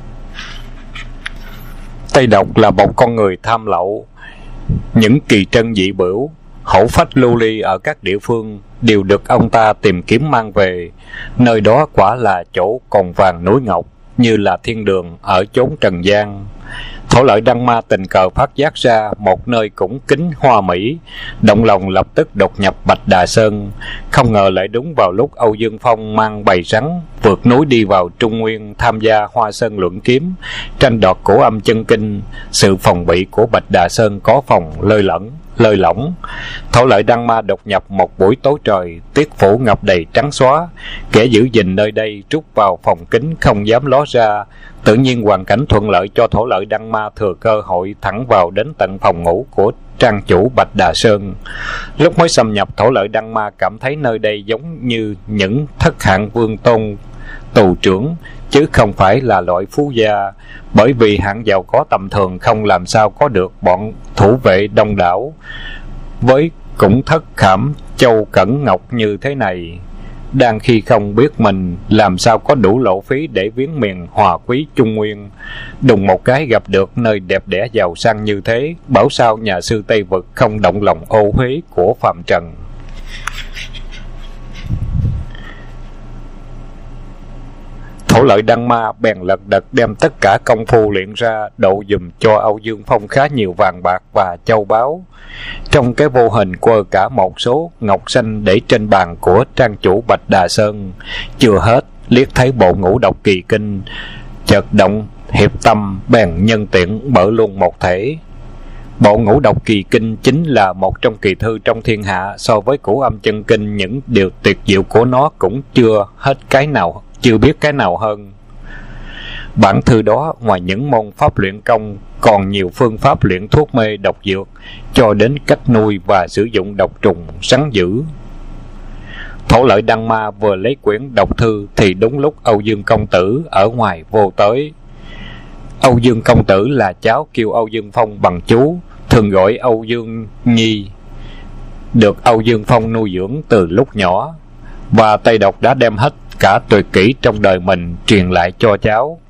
Speaker 1: Tây Độc là một con người tham lậu. Những kỳ trân dị bửu, hổ phách lưu ly ở các địa phương đều được ông ta tìm kiếm mang về. Nơi đó quả là chỗ còn vàng núi ngọc, như là thiên đường ở chốn trần gian. Thổ Lợi Đăng Ma tình cờ phát giác ra một nơi cũng kính hoa mỹ, động lòng lập tức đột nhập Bạch Đà Sơn. Không ngờ lại đúng vào lúc Âu Dương Phong mang bầy rắn vượt núi đi vào Trung Nguyên tham gia Hoa Sơn luận kiếm, tranh đoạt cổ âm chân kinh. Sự phòng bị của Bạch Đà Sơn có phòng lơi lỏng. Thổ Lợi Đăng Ma đột nhập một buổi tối trời, tiết phủ ngập đầy trắng xóa. Kẻ giữ gìn nơi đây rút vào phòng kính không dám ló ra. Tự nhiên hoàn cảnh thuận lợi cho Thổ Lợi Đăng Ma thừa cơ hội thẳng vào đến tận phòng ngủ của trang chủ Bạch Đà Sơn. Lúc mới xâm nhập, Thổ Lợi Đăng Ma cảm thấy nơi đây giống như những thất hạng vương tôn tù trưởng, chứ không phải là loại phú gia. Bởi vì hạng giàu có tầm thường không làm sao có được bọn thủ vệ đông đảo với cũng thất khảm châu cẩn ngọc như thế này. Đang khi không biết mình làm sao có đủ lộ phí để viếng miền hòa quý Trung Nguyên, đùng một cái gặp được nơi đẹp đẽ giàu sang như thế, bảo sao nhà sư Tây Vực không động lòng ô huế của phàm trần. Thổ Lợi Đăng Ma bèn lật đật đem tất cả công phu luyện ra độ dùm cho Âu Dương Phong khá nhiều vàng bạc và châu báu. Trong cái vô hình quơ cả một số ngọc xanh để trên bàn của trang chủ Bạch Đà Sơn. Chưa hết, liếc thấy bộ Ngũ Độc Kỳ Kinh, chợt động hiệp tâm bèn nhân tiện mở luôn một thể. Bộ Ngũ Độc Kỳ Kinh chính là một trong kỳ thư trong thiên hạ. So với Cổ Âm Chân Kinh, những điều tuyệt diệu của nó cũng chưa biết cái nào hơn. Bản thư đó ngoài những môn pháp luyện công, còn nhiều phương pháp luyện thuốc mê độc dược, cho đến cách nuôi và sử dụng độc trùng rắn dữ. Thổ Lợi Đăng Ma vừa lấy quyển độc thư thì đúng lúc Âu Dương công tử ở ngoài vô tới. Âu Dương công tử là cháu kêu Âu Dương Phong bằng chú, thường gọi Âu Dương Nhi, được Âu Dương Phong nuôi dưỡng từ lúc nhỏ, và Tây Độc đã đem hết cả tuyệt kỹ trong đời mình truyền lại cho cháu.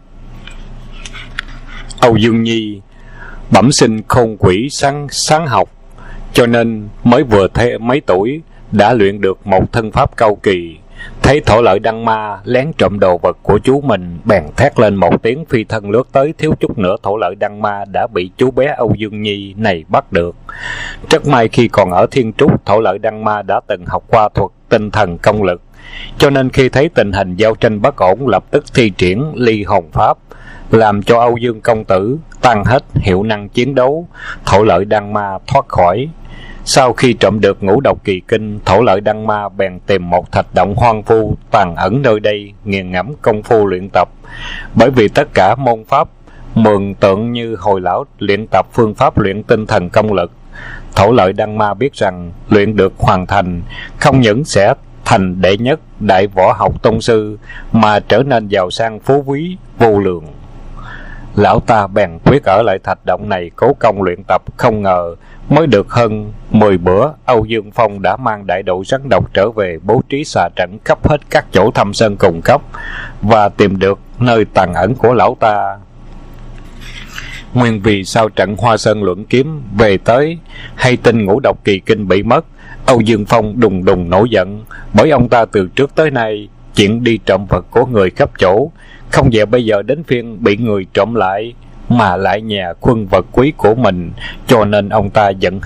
Speaker 1: Âu Dương Nhi bẩm sinh khôn quỷ sáng học, cho nên mới vừa mấy tuổi đã luyện được một thân pháp cao kỳ. Thấy Thổ Lợi Đăng Ma lén trộm đồ vật của chú mình, bèn thét lên một tiếng, phi thân lướt tới, thiếu chút nữa Thổ Lợi Đăng Ma đã bị chú bé Âu Dương Nhi này bắt được. Rất may khi còn ở Thiên Trúc, Thổ Lợi Đăng Ma đã từng học qua thuật tinh thần công lực, cho nên khi thấy tình hình giao tranh bất ổn, lập tức thi triển ly hồn pháp, làm cho Âu Dương công tử tăng hết hiệu năng chiến đấu. Thổ Lợi Đăng Ma thoát khỏi. Sau khi trộm được Ngũ Độc Kỳ Kinh, Thổ Lợi Đăng Ma bèn tìm một thạch động hoang vu tàn ẩn nơi đây, nghiền ngẫm công phu luyện tập. Bởi vì tất cả môn pháp mường tượng như hồi lão luyện tập phương pháp luyện tinh thần công lực, Thổ Lợi Đăng Ma biết rằng luyện được hoàn thành, không những sẽ thành đệ nhất đại võ học tông sư, mà trở nên giàu sang phú quý vô lượng. Lão ta bèn quyết ở lại thạch động này cố công luyện tập. Không ngờ mới được hơn 10 bữa, Âu Dương Phong đã mang đại đội rắn độc trở về, bố trí xà trận khắp hết các chỗ thâm sơn cùng cấp, và tìm được nơi tàn ẩn của lão ta. Nguyên vì sau trận Hoa Sơn luận kiếm về tới, hay tin Ngũ Độc Kỳ Kinh bị mất, Âu Dương Phong đùng đùng nổi giận. Bởi ông ta từ trước tới nay chuyện đi trộm vật của người khắp chỗ, không dè bây giờ đến phiên bị người trộm lại, mà lại nhà khuân vật quý của mình, cho nên ông ta dàn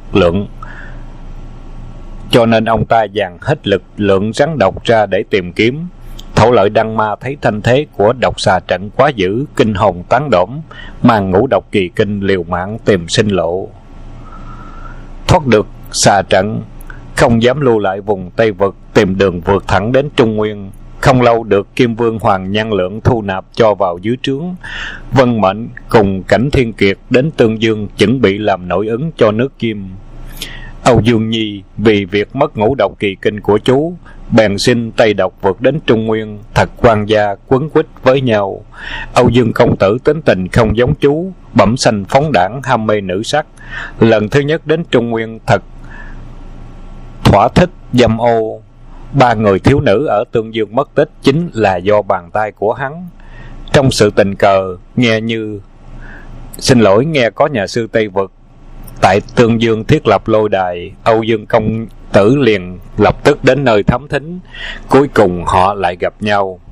Speaker 1: hết lực lượng rắn độc ra để tìm kiếm. Thổ Lợi Đăng Ma thấy thanh thế của độc xà trận quá dữ, kinh hồn tán đổm, mang Ngũ Độc Kỳ Kinh liều mạng tìm sinh lộ. Thoát được xà trận, không dám lưu lại vùng Tây Vực, tìm đường vượt thẳng đến Trung Nguyên. Không lâu được Kim Vương Hoàng Nhan Lượng thu nạp cho vào dưới trướng. Vân Mệnh cùng Cảnh Thiên Kiệt đến Tương Dương chuẩn bị làm nội ứng cho nước Kim. Âu Dương Nhi vì việc mất Ngũ Độc Kỳ Kinh của chú bèn xin Tây Độc vượt đến Trung Nguyên, thật quan gia quấn quýt với nhau. Âu Dương công tử tính tình không giống chú, bẩm sanh phóng đãng, ham mê nữ sắc. Lần thứ nhất đến Trung Nguyên thật thỏa thích dâm ô. 3 người thiếu nữ ở Tương Dương mất tích chính là do bàn tay của hắn. Trong sự tình cờ nghe có nhà sư Tây Vực tại Tương Dương thiết lập lôi đài, Âu Dương công tử liền lập tức đến nơi thám thính. Cuối cùng họ lại gặp nhau.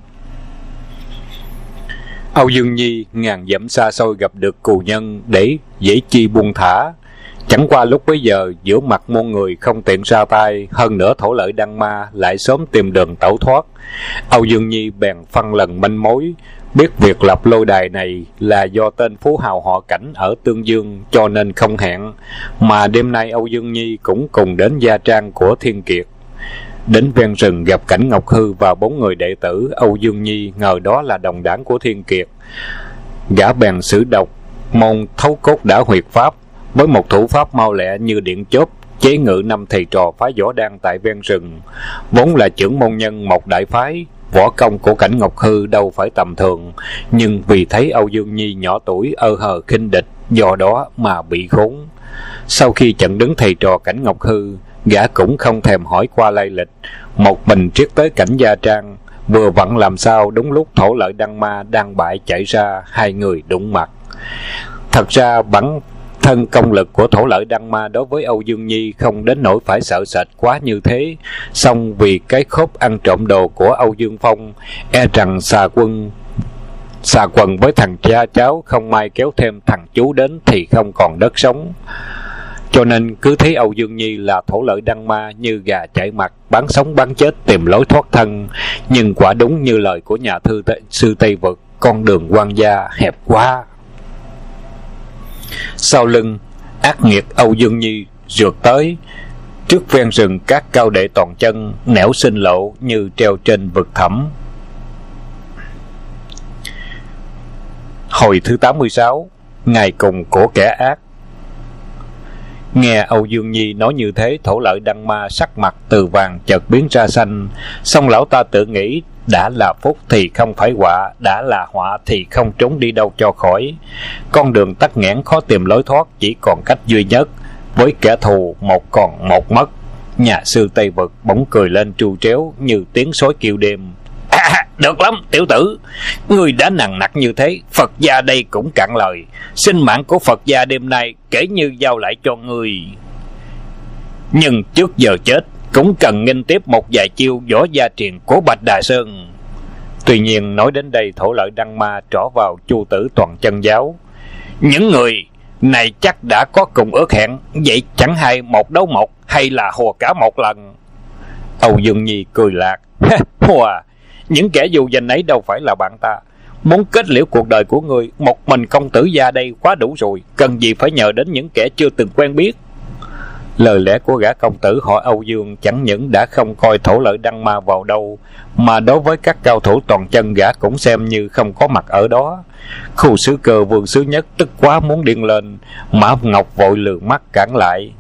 Speaker 1: Âu Dương Nhi ngàn dặm xa xôi gặp được cù nhân để dễ chi buông thả. Chẳng qua lúc bấy giờ giữa mặt muôn người không tiện ra tay, hơn nữa Thổ Lợi Đăng Ma lại sớm tìm đường tẩu thoát. Âu Dương Nhi bèn phân lần manh mối, biết việc lập lôi đài này là do tên phú hào họ Cảnh ở Tương Dương, cho nên không hẹn. Mà đêm nay Âu Dương Nhi cũng cùng đến gia trang của Thiên Kiệt. Đến ven rừng gặp Cảnh Ngọc Hư và 4 người đệ tử. Âu Dương Nhi ngờ đó là đồng đảng của Thiên Kiệt. Gã bèn sử độc môn thấu cốt đả huyệt pháp, với một thủ pháp mau lẹ như điện chớp, chế ngự 5 thầy trò phái võ đan tại ven rừng. Vốn là trưởng môn nhân một đại phái, võ công của Cảnh Ngọc Hư đâu phải tầm thường, nhưng vì thấy Âu Dương Nhi nhỏ tuổi hờ khinh địch, do đó mà bị khốn. Sau khi chặn đứng thầy trò Cảnh Ngọc Hư, gã cũng không thèm hỏi qua lai lịch, một mình triết tới Cảnh gia trang. Vừa vặn làm sao đúng lúc Thổ Lợi Đăng Ma đang bại chạy ra, 2 người đụng mặt. Thật ra bản thân công lực của Thổ Lợi Đăng Ma đối với Âu Dương Nhi không đến nỗi phải sợ sệt quá như thế, song vì cái khốp ăn trộm đồ của Âu Dương Phong, e rằng xà quần với thằng cha cháu không may kéo thêm thằng chú đến thì không còn đất sống. Cho nên cứ thấy Âu Dương Nhi là Thổ Lợi Đăng Ma như gà chạy mặt, bán sống bán chết tìm lối thoát thân. Nhưng quả đúng như lời của nhà sư Tây Vực, con đường quan gia hẹp quá. Sau lưng ác nghiệt Âu Dương Nhi rượt tới, trước ven rừng các cao đệ toàn chân, nẻo sinh lộ như treo trên vực thẳm. Hồi thứ 86, ngày cùng của kẻ ác. Nghe Âu Dương Nhi nói như thế, Thổ Lợi Đăng Ma sắc mặt từ vàng chợt biến ra xanh. Song lão ta tự nghĩ, đã là phúc thì không phải họa, đã là họa thì không trốn đi đâu cho khỏi. Con đường tắc nghẽn khó tìm lối thoát, chỉ còn cách duy nhất, với kẻ thù một còn một mất. Nhà sư Tây Vực bỗng cười lên tru tréo như tiếng sói kêu đêm. Được lắm tiểu tử, ngươi đã nằng nặc như thế, Phật gia đây cũng cạn lời. Sinh mạng của Phật gia đêm nay kể như giao lại cho ngươi, nhưng trước giờ chết cũng cần nghênh tiếp một vài chiêu võ gia truyền của Bạch Đà Sơn. Tuy nhiên nói đến đây, Thổ Lợi Đăng Ma trỏ vào Chu Tử Toàn Chân giáo. Những người này chắc đã có cùng ước hẹn, vậy chẳng hay một đấu một hay là hùa cả một lần. Âu Dương Nhi cười lạc. Hùa, những kẻ dù danh ấy đâu phải là bạn ta. Muốn kết liễu cuộc đời của người, một mình công tử gia đây quá đủ rồi, cần gì phải nhờ đến những kẻ chưa từng quen biết. Lời lẽ của gã công tử họ Âu Dương chẳng những đã không coi Thổ Lợi Đăng Ma vào đâu, mà đối với các cao thủ toàn chân gã cũng xem như không có mặt ở đó. Khu Sứ Cơ Vương Sứ Nhất tức quá muốn điên lên, Mã Ngọc vội lườm mắt cản lại.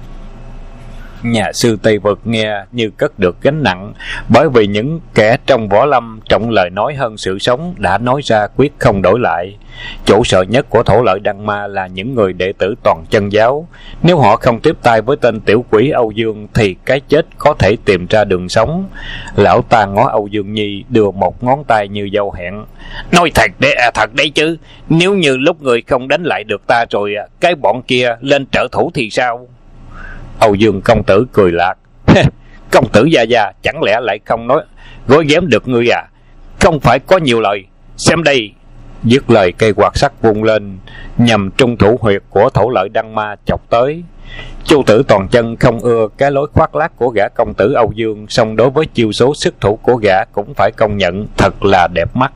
Speaker 1: Nhà sư Tây Vực nghe như cất được gánh nặng, bởi vì những kẻ trong võ lâm trọng lời nói hơn sự sống đã nói ra quyết không đổi lại. Chỗ sợ nhất của Thổ Lợi Đăng Ma là những người đệ tử toàn chân giáo. Nếu họ không tiếp tay với tên tiểu quỷ Âu Dương thì cái chết có thể tìm ra đường sống. Lão ta ngó Âu Dương Nhi đưa một ngón tay như dâu hẹn. Nói thật đấy chứ, nếu như lúc người không đánh lại được ta rồi, cái bọn kia lên trợ thủ thì sao? Âu Dương công tử cười lạc. Công tử già chẳng lẽ lại không nói gói ghém được ngươi à? Không phải có nhiều lời, xem đây. Dứt lời, cây quạt sắt vung lên nhằm trung thủ huyệt của Thổ Lợi Đăng Ma chọc tới. Chu Tử Toàn Chân không ưa cái lối khoác lác của gã công tử Âu Dương, song đối với chiêu số sức thủ của gã cũng phải công nhận thật là đẹp mắt.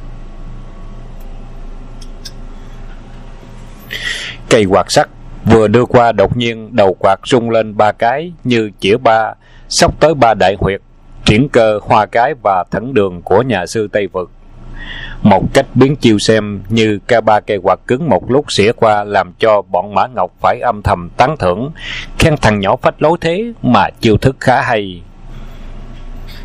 Speaker 1: Cây quạt sắt vừa đưa qua, đột nhiên đầu quạt rung lên 3 cái như chĩa ba, xốc tới 3 đại huyệt Triển Cơ, Hoa Cái và Thẩn Đường của nhà sư Tây Vực. Một cách biến chiêu xem như cả 3 cây quạt cứng một lúc xỉa qua, làm cho bọn Mã Ngọc phải âm thầm tán thưởng, khen thằng nhỏ phách lối thế mà chiêu thức khá hay.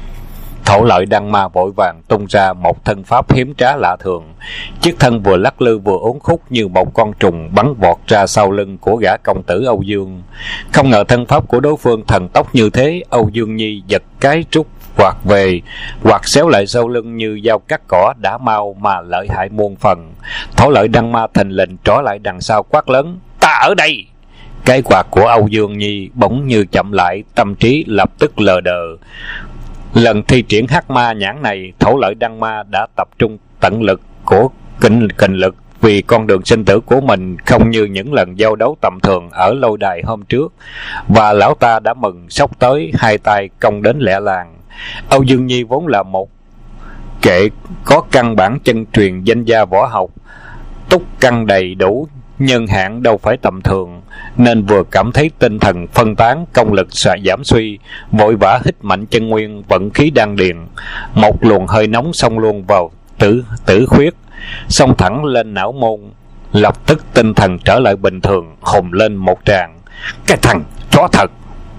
Speaker 1: Thổ Lợi Đăng Ma vội vàng tung ra một thân pháp hiếm trá lạ thường. Chiếc thân vừa lắc lư vừa uốn khúc như một con trùng bắn vọt ra sau lưng của gã công tử Âu Dương. Không ngờ thân pháp của đối phương thần tốc như thế, Âu Dương Nhi giật cái rút quạt về, quạt xéo lại sau lưng như dao cắt cỏ, đã mau mà lợi hại muôn phần. Thổ Lợi Đăng Ma thình lình trỏ lại đằng sau quát lớn: "Ta ở đây!" Cái quạt của Âu Dương Nhi bỗng như chậm lại, tâm trí lập tức lờ đờ. Lần thi triển hắc ma nhãn này, Thổ Lợi Đăng Ma đã tập trung tận lực của kình lực vì con đường sinh tử của mình, không như những lần giao đấu tầm thường ở lôi đài hôm trước, và lão ta đã mừng sốc tới, hai tay cong đến lẹ làng. Âu Dương Nhi vốn là một kệ có căn bản chân truyền danh gia võ học, túc căn đầy đủ, nhân hạn đâu phải tầm thường, nên vừa cảm thấy tinh thần phân tán, công lực giảm suy, vội vã hít mạnh chân nguyên, vận khí đan điền. Một luồng hơi nóng xông luôn vào tử khuyết, xông thẳng lên não môn. Lập tức tinh thần trở lại bình thường, hùng lên một tràng: "Cái thằng chó thật!"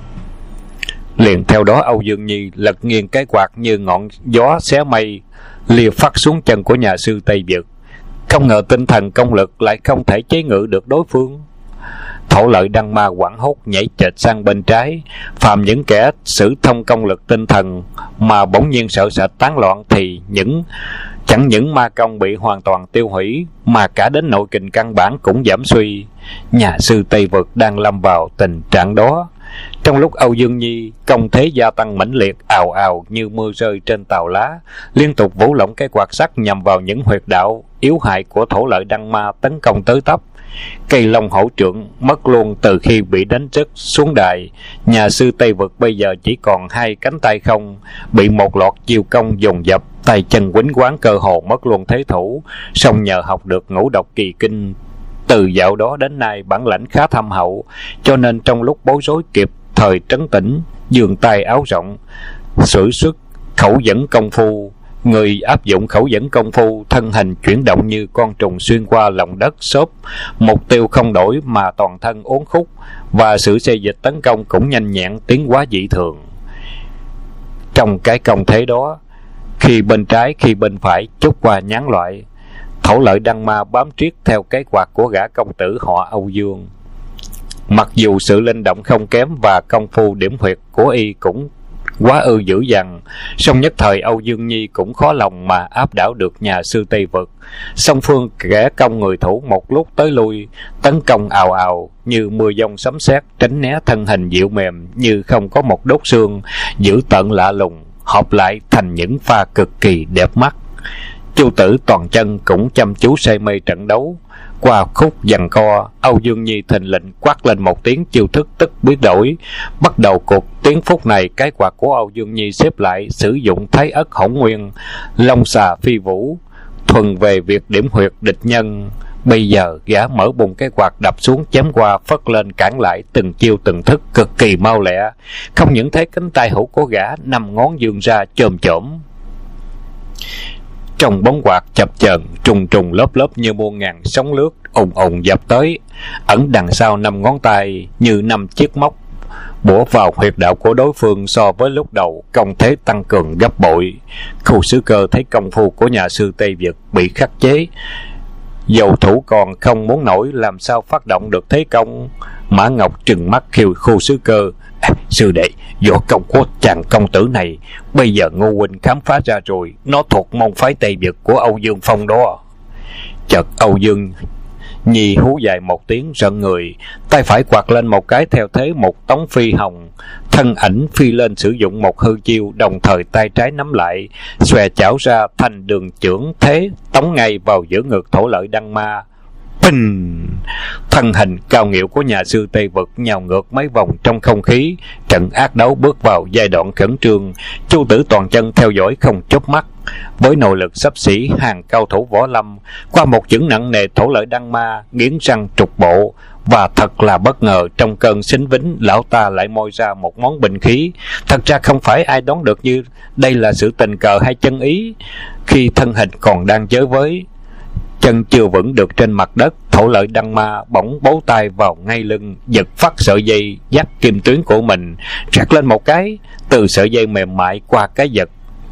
Speaker 1: Liền theo đó, Âu Dương Nhi lật nghiêng cái quạt như ngọn gió xé mây, lìa phắt xuống chân của nhà sư Tây Vực. Không ngờ tinh thần công lực lại không thể chế ngự được đối phương. Thổ Lợi Đăng Ma hoảng hốt nhảy chệch sang bên trái. Phàm những kẻ sử thông công lực tinh thần mà bỗng nhiên sợ sệt tán loạn thì chẳng những ma công bị hoàn toàn tiêu hủy, mà cả đến nội kình căn bản cũng giảm suy. Nhà sư Tây Vực đang lâm vào tình trạng đó. Trong lúc Âu Dương Nhi công thế gia tăng mãnh liệt, ào ào như mưa rơi trên tàu lá, liên tục vũ lộng cái quạt sắt nhằm vào những huyệt đạo yếu hại của Thổ Lợi Đăng Ma tấn công tới tấp. Cây Long Hổ Trượng mất luôn từ khi bị đánh rớt xuống đài. Nhà sư Tây Vực bây giờ chỉ còn hai cánh tay không, bị một loạt chiêu công dồn dập, tay chân quýnh quáng, cơ hồ mất luôn thế thủ. Song nhờ học được Ngũ Độc Kỳ Kinh, từ dạo đó đến nay bản lãnh khá thâm hậu, cho nên trong lúc bối rối kịp thời trấn tĩnh, giương tay áo rộng, sử xuất khẩu dẫn công phu. Người áp dụng khẩu dẫn công phu, thân hình chuyển động như con trùng xuyên qua lòng đất xốp, mục tiêu không đổi mà toàn thân uốn khúc, và sự xê dịch tấn công cũng nhanh nhẹn, tiến hóa dị thường. Trong cái công thế đó, khi bên trái khi bên phải chút qua nhán loại, Thổ Lợi Đăng Ma bám triết theo cái quạt của gã công tử họ Âu Dương. Mặc dù sự linh động không kém và công phu điểm huyệt của y cũng quá ư dữ dằn, song nhất thời Âu Dương Nhi cũng khó lòng mà áp đảo được nhà sư Tây Vực. Song phương kẻ công người thủ một lúc tới lui, tấn công ào ào như mưa giông sấm sét, tránh né thân hình dịu mềm như không có một đốt xương, dữ tợn lạ lùng, hợp lại thành những pha cực kỳ đẹp mắt. Chu Tử toàn chân cũng chăm chú say mê trận đấu. Qua khúc giằng co, Âu Dương Nhi thình lình quát lên một tiếng, chiêu thức tức biến đổi. Bắt đầu cuộc tiến phút này, cái quạt của Âu Dương Nhi xếp lại, sử dụng Thái Ất Hỗn Nguyên, long xà phi vũ, thuần về việc điểm huyệt địch nhân. Bây giờ gã mở bùng cái quạt đập xuống, chém qua phất lên cản lại, từng chiêu từng thức cực kỳ mau lẹ. Không những thế, cánh tay hữu của gã 5 ngón dương ra chồm chổm. Trong bóng quạt chập chờn, trùng trùng lớp lớp như muôn ngàn sóng lướt ùng ùng dập tới. Ẩn đằng sau 5 ngón tay như 5 chiếc móc bủa vào huyệt đạo của đối phương. So với lúc đầu, công thế tăng cường gấp bội. Khu Sứ Cơ thấy công phu của nhà sư Tây Việt bị khắc chế, dầu thủ còn không muốn nổi, làm sao phát động được thế công. Mã Ngọc trừng mắt khiêu Khu Sứ Cơ: "Sư đệ, võ công của chàng công tử này bây giờ Ngô huynh khám phá ra rồi, nó thuộc môn phái Tây Vực của Âu Dương Phong đó." Chợt Âu Dương Nhi hú dài một tiếng rợn người, tay phải quạt lên một cái theo thế một tống phi hồng, thân ảnh phi lên sử dụng một hư chiêu, đồng thời tay trái nắm lại, xòe chảo ra thành đường chưởng thế, tống ngay vào giữa ngực Thổ Lợi Đăng Ma. Pinh! Thân hình cao nghịu của nhà sư Tây Vực nhào ngược mấy vòng trong không khí. Trận ác đấu bước vào giai đoạn khẩn trương. Chu Tử toàn chân theo dõi không chớp mắt. Với nội lực xấp xỉ hàng cao thủ võ lâm, qua một chưởng nặng nề, Thổ Lợi Đăng Ma nghiến răng trục bộ. Và thật là bất ngờ, trong cơn xính vính, lão ta lại moi ra một món binh khí. Thật ra không phải ai đoán được như đây là sự tình cờ hay chân ý. Khi thân hình còn đang chới với, chân chưa vững được trên mặt đất, Thổ Lợi Đăng Ma bỗng bấu tay vào ngay lưng, giật phát sợi dây dắt kim tuyến của mình, rắc lên một cái, từ sợi dây mềm mại qua cái vật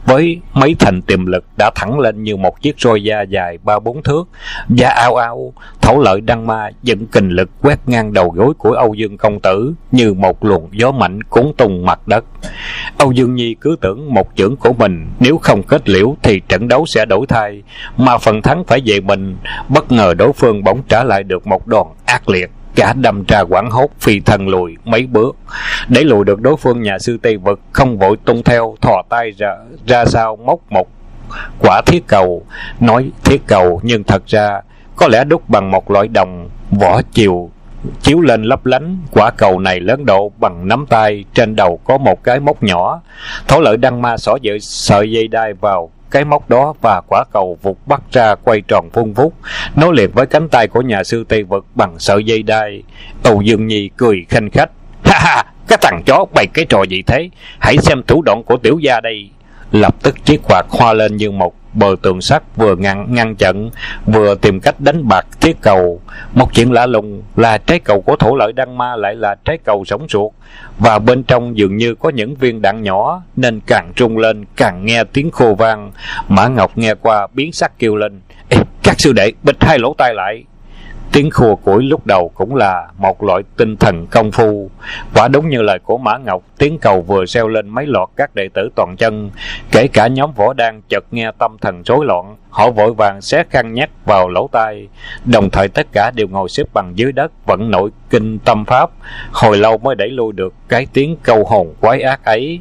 Speaker 1: với mấy thành tiềm lực đã thẳng lên như một chiếc roi da dài 3-4 thước. Và ao ao, Thổ Lợi Đăng Ma dẫn kình lực quét ngang đầu gối của Âu Dương công tử như một luồng gió mạnh cuốn tung mặt đất. Âu Dương Nhi cứ tưởng một chưởng của mình nếu không kết liễu thì trận đấu sẽ đổi thay, mà phần thắng phải về mình. Bất ngờ đối phương bỗng trả lại được một đòn ác liệt, cả đâm ra quảng hốt phi thân lùi mấy bước. Để lùi được đối phương, nhà sư Tây Vực không vội tung theo, thò tay ra sau móc một quả thiết cầu. Nói thiết cầu nhưng thật ra có lẽ đúc bằng một loại đồng vỏ chiếu lên lấp lánh. Quả cầu này lớn độ bằng nắm tay, trên đầu có một cái móc nhỏ. Thổ Lợi Đăng Ma xỏ sợi dây đai vào cái móc đó và quả cầu vụt bắt ra quay tròn vung vút, nối liền với cánh tay của nhà sư Tây Vực bằng sợi dây đai. Âu Dương Nhi cười khanh khách: ha ha, cái thằng chó bày cái trò gì thế, hãy xem thủ đoạn của tiểu gia đây. Lập tức chiếc quạt hoa lên như một bờ tường sắt, vừa ngăn chặn vừa tìm cách đánh bạc thiết cầu. Một chuyện lạ lùng là trái cầu của Thổ Lợi Đăng Ma lại là trái cầu sống ruột, và bên trong dường như có những viên đạn nhỏ, nên càng rung lên càng nghe tiếng khô vang. Mã Ngọc nghe qua biến sắc kêu lên: Ê, các sư đệ bịt hai lỗ tai lại. Tiếng khua củi lúc đầu cũng là một loại tinh thần công phu. Quả đúng như lời của Mã Ngọc, tiếng cầu vừa reo lên, mấy loạt các đệ tử toàn chân, kể cả nhóm võ đan, chợt nghe tâm thần rối loạn. Họ vội vàng xé khăn nhắc vào lỗ tai, đồng thời tất cả đều ngồi xếp bằng dưới đất vận nội kinh tâm pháp. Hồi lâu mới đẩy lui được cái tiếng câu hồn quái ác ấy.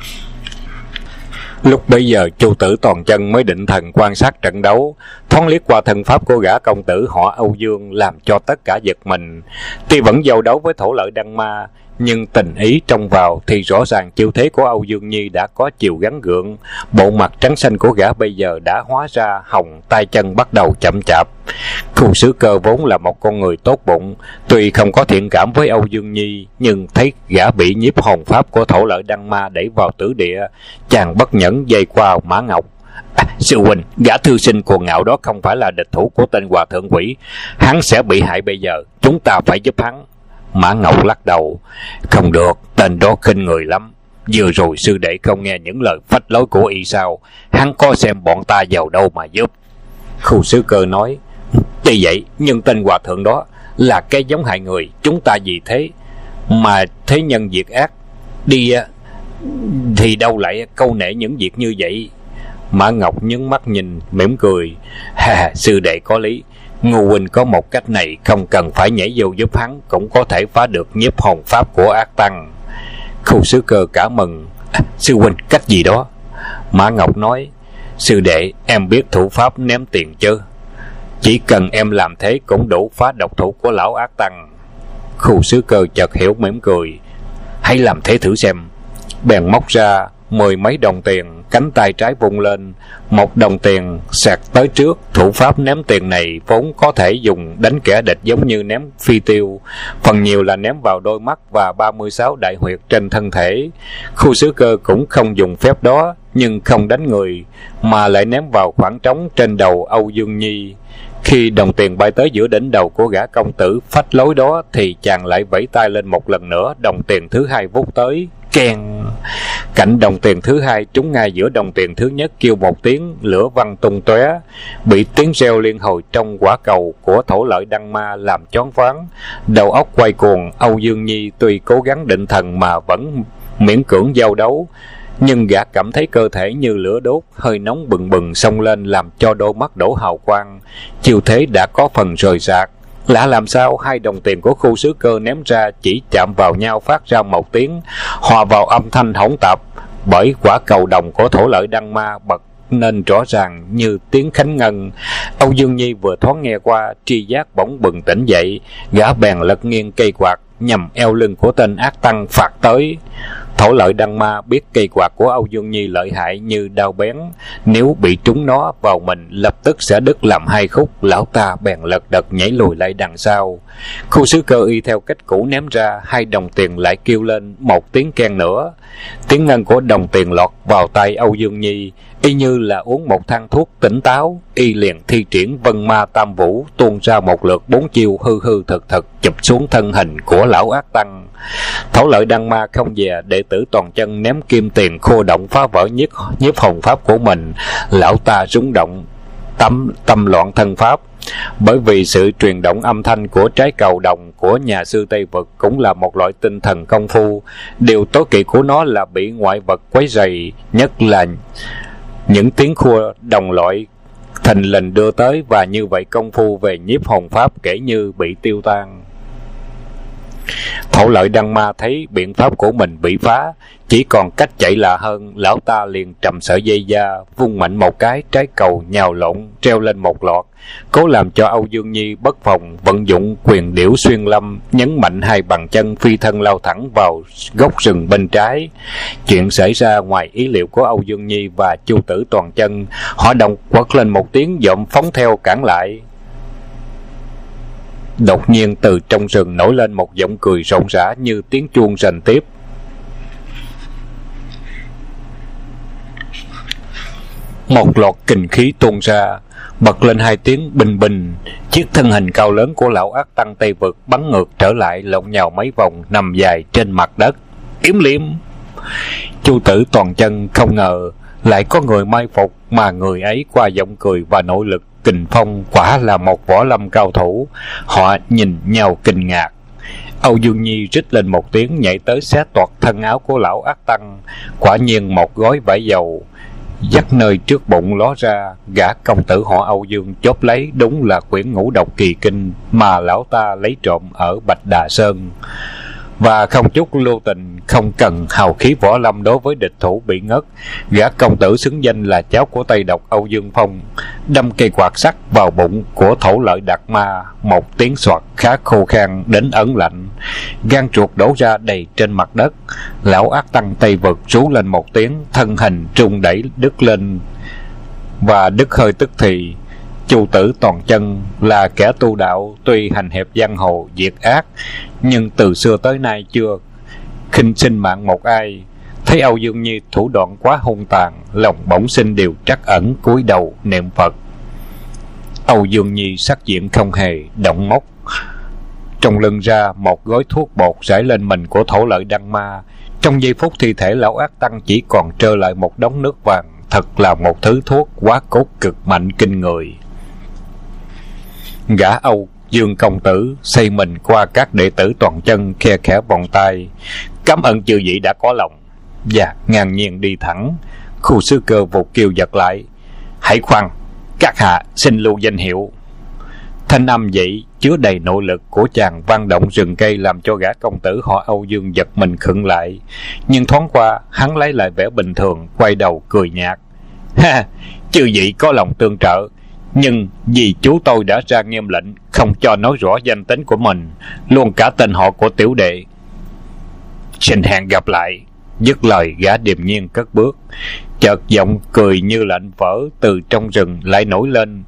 Speaker 1: Lúc bấy giờ Chu Tử toàn chân mới định thần quan sát trận đấu, thoáng liếc qua thân pháp của gã công tử họ Âu Dương, làm cho tất cả giật mình. Tuy vẫn giao đấu với Thổ Lợi Đăng Ma, nhưng tình ý trông vào thì rõ ràng chiêu thế của Âu Dương Nhi đã có chiều gắn gượng. Bộ mặt trắng xanh của gã bây giờ đã hóa ra hồng, tay chân bắt đầu chậm chạp. Khu Sứ Cơ vốn là một con người tốt bụng, tuy không có thiện cảm với Âu Dương Nhi, nhưng thấy gã bị nhiếp hồn pháp của Thổ Lợi Đăng Ma đẩy vào tử địa, chàng bất nhẫn dây qua Mã Ngọc: Sư huynh, gã thư sinh cuồng ngạo đó không phải là địch thủ của tên hòa thượng quỷ, hắn sẽ bị hại bây giờ, chúng ta phải giúp hắn. Mã Ngọc lắc đầu: Không được, tên đó khinh người lắm. Vừa rồi sư đệ không nghe những lời phách lối của y sao? Hắn có xem bọn ta vào đâu mà giúp. Khu Sứ Cơ nói: Tuy vậy, nhưng tên hòa thượng đó là cái giống hại người, chúng ta vì thế mà thế nhân việc ác đi thì đâu lại câu nệ những việc như vậy. Mã Ngọc nhướng mắt nhìn mỉm cười: Sư đệ có lý, Ngô huynh có một cách này, không cần phải nhảy vô giúp hắn cũng có thể phá được nhiếp hồn pháp của ác tăng. Khu Sứ Cơ cả mừng: Sư huynh, cách gì đó? Mã Ngọc nói: Sư đệ, em biết thủ pháp ném tiền chứ? Chỉ cần em làm thế cũng đủ phá độc thủ của lão ác tăng. Khu Sứ Cơ chợt hiểu, mỉm cười: Hãy làm thế thử xem. Bèn móc ra 10 mấy đồng tiền, cánh tay trái vung lên, một đồng tiền xẹt tới trước. Thủ pháp ném tiền này vốn có thể dùng đánh kẻ địch giống như ném phi tiêu, phần nhiều là ném vào đôi mắt và 36 đại huyệt trên thân thể. Khu Sứ Cơ cũng không dùng phép đó, nhưng không đánh người mà lại ném vào khoảng trống trên đầu Âu Dương Nhi. Khi đồng tiền bay tới giữa đỉnh đầu của gã công tử phách lối đó thì chàng lại vẫy tay lên một lần nữa, đồng tiền thứ hai vút tới. Keng! Cạnh đồng tiền thứ hai trúng ngay giữa đồng tiền thứ nhất, kêu một tiếng, lửa văng tung tóe. Bị tiếng reo liên hồi trong quả cầu của Thổ Lợi Đăng Ma làm choáng váng, đầu óc quay cuồng. Âu Dương Nhi tuy cố gắng định thần mà vẫn miễn cưỡng giao đấu, nhưng gã cảm thấy cơ thể như lửa đốt, hơi nóng bừng bừng xông lên làm cho đôi mắt đổ hào quang. Chiêu thế đã có phần rời rạc. Lạ làm sao hai đồng tiền của Khu Sứ Cơ ném ra chỉ chạm vào nhau phát ra một tiếng, hòa vào âm thanh hỗn tạp, bởi quả cầu đồng của Thổ Lợi Đăng Ma bật nên rõ ràng như tiếng khánh ngân. Âu Dương Nhi vừa thoáng nghe qua, tri giác bỗng bừng tỉnh dậy, gã bèn lật nghiêng cây quạt nhằm eo lưng của tên ác tăng phạt tới. Thổ Lợi Đăng Ma biết cây quạt của Âu Dương Nhi lợi hại như đao bén, nếu bị trúng nó vào mình lập tức sẽ đứt làm hai khúc. Lão ta bèn lật đật nhảy lùi lại đằng sau. Khu Sứ Cơ y theo cách cũ ném ra, hai đồng tiền lại kêu lên một tiếng keng nữa. Tiếng ngân của đồng tiền lọt vào tay Âu Dương Nhi, Y như là uống một thang thuốc tỉnh táo, y liền thi triển Vân Ma Tam Vũ, tuôn ra một lượt 4 chiêu hư hư thực thực chụp xuống thân hình của lão ác tăng. Thổ Lợi Đăng Ma không dè, đệ tử Toàn Chân ném kim tiền khô động phá vỡ nhiếp hồn pháp của mình. Lão ta rung động tâm loạn thân pháp. Bởi vì sự truyền động âm thanh của trái cầu đồng của nhà sư Tây Vực cũng là một loại tinh thần công phu. Điều tối kỵ của nó là bị ngoại vật quấy rầy, nhất là những tiếng khua đồng loại thình lình đưa tới, và như vậy công phu về nhiếp hồn pháp kể như bị tiêu tan. Thổ Lợi Đăng Ma thấy biện pháp của mình bị phá, chỉ còn cách chạy lạ hơn. Lão ta liền trầm sợi dây da, vung mạnh một cái, trái cầu nhào lộn treo lên một loạt, cố làm cho Âu Dương Nhi bất phòng, vận dụng quyền điểu xuyên lâm, nhấn mạnh hai bàn chân phi thân lao thẳng vào gốc rừng bên trái. Chuyện xảy ra ngoài ý liệu của Âu Dương Nhi và Chu tử Toàn Chân. Họ đồng quất lên một tiếng, dộm phóng theo cản lại. Đột nhiên từ trong rừng nổi lên một giọng cười rộn rã như tiếng chuông rền tiếp. Một loạt kình khí tuôn ra, bật lên hai tiếng bình bình. Chiếc thân hình cao lớn của lão ác tăng Tây Vực bắn ngược trở lại, lộn nhào mấy vòng, nằm dài trên mặt đất. Yếm liếm. Chu tử Toàn Chân không ngờ lại có người mai phục, mà người ấy qua giọng cười và nội lực kình phong quả là một võ lâm cao thủ. Họ nhìn nhau kinh ngạc. Âu Dương Nhi rít lên một tiếng, nhảy tới xé toạc thân áo của lão ác tăng. Quả nhiên một gói vải dầu dắt nơi trước bụng ló ra. Gã công tử họ Âu Dương chốt lấy đúng là quyển Ngũ Độc Kỳ Kinh mà lão ta lấy trộm ở Bạch Đà Sơn, và không chút lưu tình, không cần hào khí võ lâm đối với địch thủ bị ngất. Gã công tử xứng danh là cháu của Tây Độc Âu Dương Phong, đâm cây quạt sắt vào bụng của Thổ Lợi Đạt Ma, một tiếng soạt khá khô khan đến ấn lạnh, gan ruột đổ ra đầy trên mặt đất. Lão ác tăng Tây Vực rú lên một tiếng, thân hình trung đẩy đứt lên và đứt hơi tức thì. Chu tử Toàn Chân là kẻ tu đạo, tuy hành hiệp giang hồ diệt ác, nhưng từ xưa tới nay chưa khinh sinh mạng một ai. Thấy Âu Dương Nhi thủ đoạn quá hung tàn, lòng bỗng sinh điều trắc ẩn, cúi đầu niệm Phật. Âu Dương Nhi sắc diện không hề động móc, trong lưng ra một gói thuốc bột rải lên mình của Thổ Lợi Đăng Ma. Trong giây phút thi thể lão ác tăng chỉ còn trơ lại một đống nước vàng. Thật là một thứ thuốc quá cốt cực mạnh kinh người. Gã Âu Dương công tử xây mình qua các đệ tử Toàn Chân, khe khẽ vòng tay, cảm ơn chư vị đã có lòng, và ngang nhiên đi thẳng. Khu sư cơ vụt kêu giật lại, hãy khoan, các hạ xin lưu danh hiệu. Thanh âm vậy chứa đầy nội lực của chàng vang động rừng cây, làm cho gã công tử họ Âu Dương giật mình khựng lại, nhưng thoáng qua hắn lấy lại vẻ bình thường, quay đầu cười nhạt. Ha, chư vị có lòng tương trợ, nhưng vì chú tôi đã ra nghiêm lệnh không cho nói rõ danh tính của mình, luôn cả tên họ của tiểu đệ. Xin hẹn gặp lại. Dứt lời gã điềm nhiên cất bước. Chợt giọng cười như lạnh vỡ từ trong rừng lại nổi lên.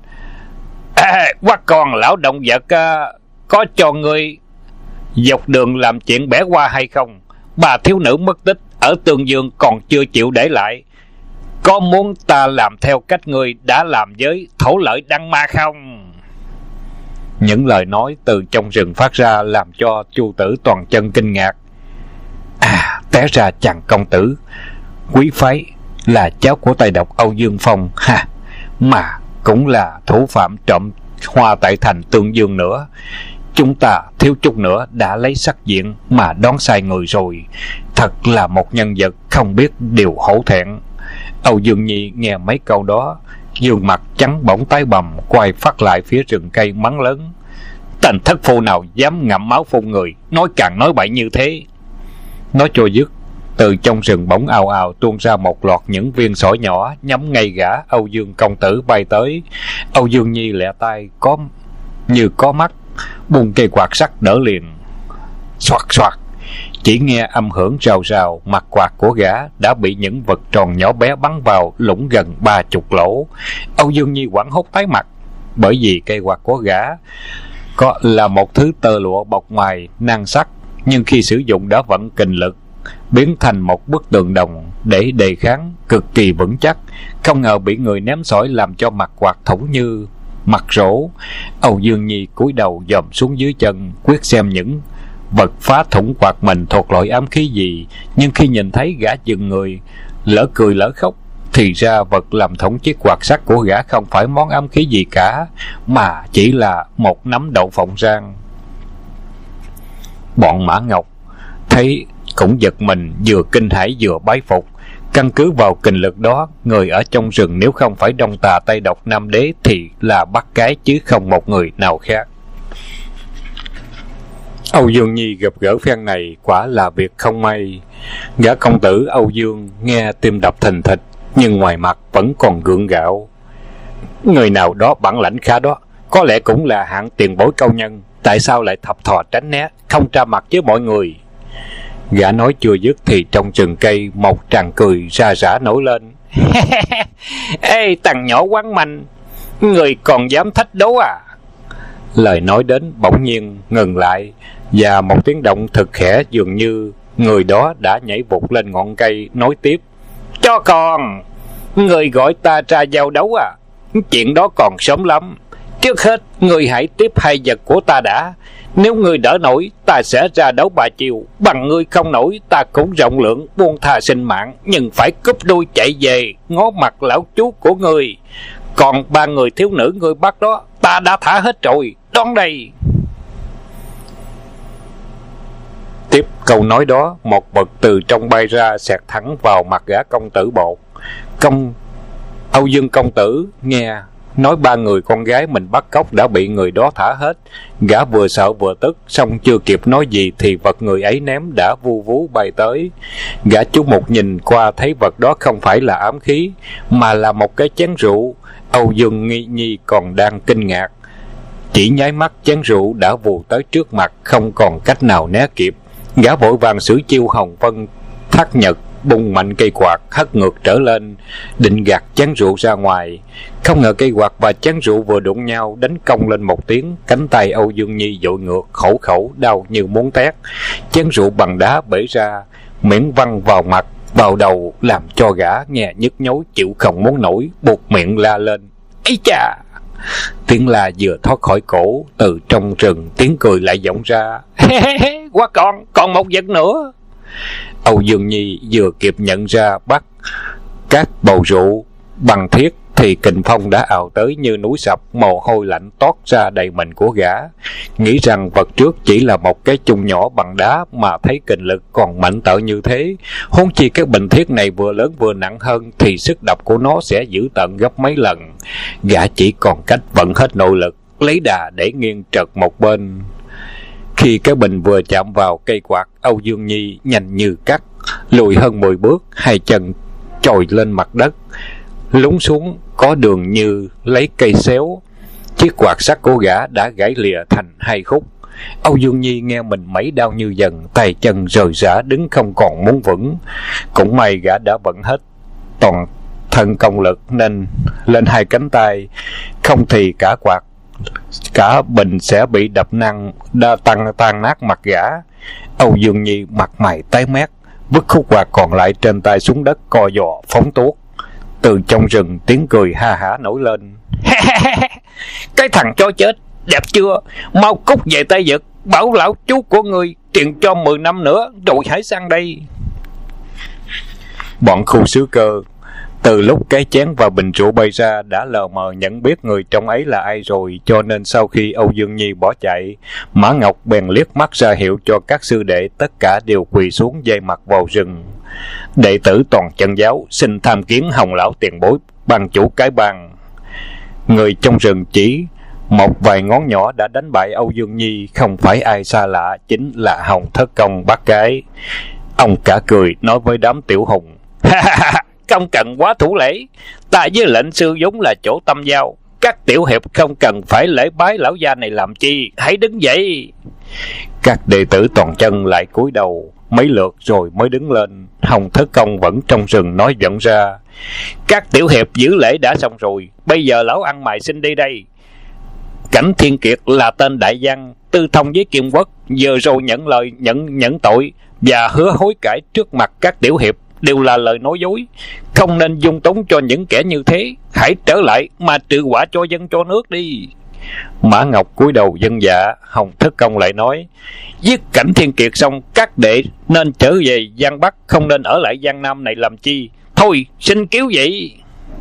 Speaker 1: Quát con lão động vật, có cho ngươi dọc đường làm chuyện bẻ qua hay không? Bà thiếu nữ mất tích ở Tương Dương còn chưa chịu để lại, có muốn ta làm theo cách ngươi đã làm với Thổ Lợi Đăng Ma không? Những lời nói từ trong rừng phát ra làm cho Chu tử Toàn Chân kinh ngạc. Té ra chàng công tử quý phái là cháu của Tây Độc Âu Dương Phong, mà cũng là thủ phạm trộm hoa tại thành Tương Dương nữa. Chúng ta thiếu chút nữa đã lấy sắc diện mà đón sai người rồi. Thật là một nhân vật không biết điều hổ thẹn. Âu Dương Nhi nghe mấy câu đó, gương mặt trắng bỗng tái bầm, quay phát lại phía rừng cây mắng lớn. Tên thất phu nào dám ngậm máu phun người, nói càng nói bậy như thế. Nói cho dứt, từ trong rừng bỗng ào ào tuôn ra một loạt những viên sỏi nhỏ nhắm ngay gã Âu Dương công tử bay tới. Âu Dương Nhi lẹ tay có mắt, buông cây quạt sắt đỡ liền. Xoạt xoạt, chỉ nghe âm hưởng rào rào, mặt quạt của gã đã bị những vật tròn nhỏ bé bắn vào, lủng gần 30 lỗ. Âu Dương Nhi hoảng hốt tái mặt, bởi vì cây quạt của gã là một thứ tơ lụa bọc ngoài nan sắc, nhưng khi sử dụng đã vận kình lực biến thành một bức tường đồng. để đề kháng cực kỳ vững chắc, không ngờ bị người ném sỏi làm cho mặt quạt thủng như mặt rỗ. Âu Dương Nhi cúi đầu dòm xuống dưới chân, quyết xem những vật phá thủng quạt mình thuộc loại ám khí gì, nhưng khi nhìn thấy gã dừng người, lỡ cười lỡ khóc. Thì ra vật làm thủng chiếc quạt sắt của gã không phải món ám khí gì cả, mà chỉ là một nắm đậu phộng rang. Bọn Mã Ngọc thấy cũng giật mình, vừa kinh hãi vừa bái phục. Căn cứ vào kình lực đó, người ở trong rừng nếu không phải Đông Tà Tây Độc Nam Đế thì là bắt cái, chứ không một người nào khác. Âu Dương Nhi gặp gỡ phen này quả là việc không may. Gã công tử Âu Dương nghe tim đập thình thịch, nhưng ngoài mặt vẫn còn gượng gạo. Người nào đó bản lãnh khá đó, có lẽ cũng là hạng tiền bối cao nhân, tại sao lại thập thò tránh né, không ra mặt với mọi người? Gã nói chưa dứt thì trong rừng cây một tràng cười ra rã nổi lên. Ê, thằng nhỏ quáng manh, người còn dám thách đố à? Lời nói đến bỗng nhiên ngừng lại, và một tiếng động thực khẽ, dường như người đó đã nhảy vụt lên ngọn cây, nói tiếp. Cho con, người gọi ta ra giao đấu à? Chuyện đó còn sớm lắm. Trước hết, người hãy tiếp hai vật của ta đã. Nếu người đỡ nổi, ta sẽ ra đấu 3 chiều. Bằng người không nổi, ta cũng rộng lượng buông tha sinh mạng, nhưng phải cúp đuôi chạy về ngó mặt lão chú của người. Còn 3 người thiếu nữ người bắt đó, ta đã thả hết rồi. Đón đây. Tiếp câu nói đó, một vật từ trong bay ra, xẹt thẳng vào mặt gã công tử Bột. Âu Dương công tử nghe nói 3 người con gái mình bắt cóc đã bị người đó thả hết. Gã vừa sợ vừa tức, xong chưa kịp nói gì thì vật người ấy ném đã vu vú bay tới. Gã chú một nhìn qua thấy vật đó không phải là ám khí, mà là một cái chén rượu. Âu Dương Nhi còn đang kinh ngạc, chỉ nháy mắt chén rượu đã vù tới trước mặt, không còn cách nào né kịp. Gã vội vàng sử chiêu Hồng Vân Thác Nhật, bung mạnh cây quạt hất ngược trở lên, định gạt chén rượu ra ngoài. Không ngờ cây quạt và chén rượu vừa đụng nhau, đánh cong lên một tiếng, cánh tay Âu Dương Nhi dội ngược, khẩu khẩu đau như muốn tét. Chén rượu bằng đá bể ra, miệng văng vào mặt, vào đầu, làm cho gã nghe nhức nhối chịu không muốn nổi, buộc miệng la lên. Ây chà! Tiếng la vừa thoát khỏi cổ, từ trong rừng tiếng cười lại vọng ra. Quá còn một vật nữa. Âu Dương Nhi vừa kịp nhận ra bắt các bầu rượu bằng thiết thì kình phong đã ào tới như núi sập, mồ hôi lạnh toát ra đầy mình của gã. Nghĩ rằng vật trước chỉ là một cái chung nhỏ bằng đá mà thấy kình lực còn mạnh tợ như thế, huống chi cái bình thiết này vừa lớn vừa nặng hơn thì sức đập của nó sẽ dữ tợn gấp mấy lần. Gã chỉ còn cách vận hết nội lực, lấy đà để nghiêng trật một bên. Khi cái bình vừa chạm vào cây quạt, Âu Dương Nhi nhanh như cắt lùi hơn 10 bước, hai chân chồi lên mặt đất, lún xuống có đường như lấy cây xéo. Chiếc quạt sắt của gã đã gãy lìa thành 2 khúc. Âu Dương Nhi nghe mình mấy đau như dần, tay chân rời rã, đứng không còn muốn vững. Cũng may gã đã vận hết toàn thân công lực nên lên 2 cánh tay, không thì cả bình sẽ bị đập tan nát mặt gã. Âu Dương Nhi mặt mày tái mét, vứt khúc quạt còn lại trên tay xuống đất, co giò phóng tuốt. Từ trong rừng tiếng cười ha hả nổi lên. Cái thằng chó chết, đẹp chưa? Mau cút về Tây Vực, bảo lão chú của ngươi tiền cho 10 năm nữa rồi hãy sang đây. Bọn khu sứ cơ từ lúc cái chén và bình rượu bay ra đã lờ mờ nhận biết người trong ấy là ai rồi, cho nên sau khi Âu Dương Nhi bỏ chạy, Mã Ngọc bèn liếc mắt ra hiệu cho các sư đệ tất cả đều quỳ xuống dây mặt vào rừng. Đệ tử toàn chân giáo xin tham kiến Hồng lão tiền bối, ban chủ cái bang. Người trong rừng chỉ một vài ngón nhỏ đã đánh bại Âu Dương Nhi, không phải ai xa lạ, chính là Hồng Thất Công bác cái. Ông cả cười nói với đám tiểu hùng. Không cần quá thủ lễ, ta với lệnh sư vốn là chỗ tâm giao, các tiểu hiệp không cần phải lễ bái lão gia này làm chi, hãy đứng dậy. Các đệ tử toàn chân lại cúi đầu mấy lượt rồi mới đứng lên. Hồng Thất Công vẫn trong rừng nói vọng ra. Các tiểu hiệp giữ lễ đã xong rồi, bây giờ lão ăn mày xin đi đây. Cảnh Thiên Kiệt là tên đại văn, tư thông với Kim Quốc, vừa rồi nhận lời nhận tội và hứa hối cải trước mặt các tiểu hiệp. đều là lời nói dối. Không nên dung túng cho những kẻ như thế. Hãy trở lại mà trừ quả cho dân cho nước đi. Mã Ngọc cúi đầu vâng dạ. Hồng Thất Công lại nói: giết Cảnh Thiên Kiệt xong, các đệ nên trở về Giang Bắc, không nên ở lại Giang Nam này làm chi. Thôi xin cứu vậy.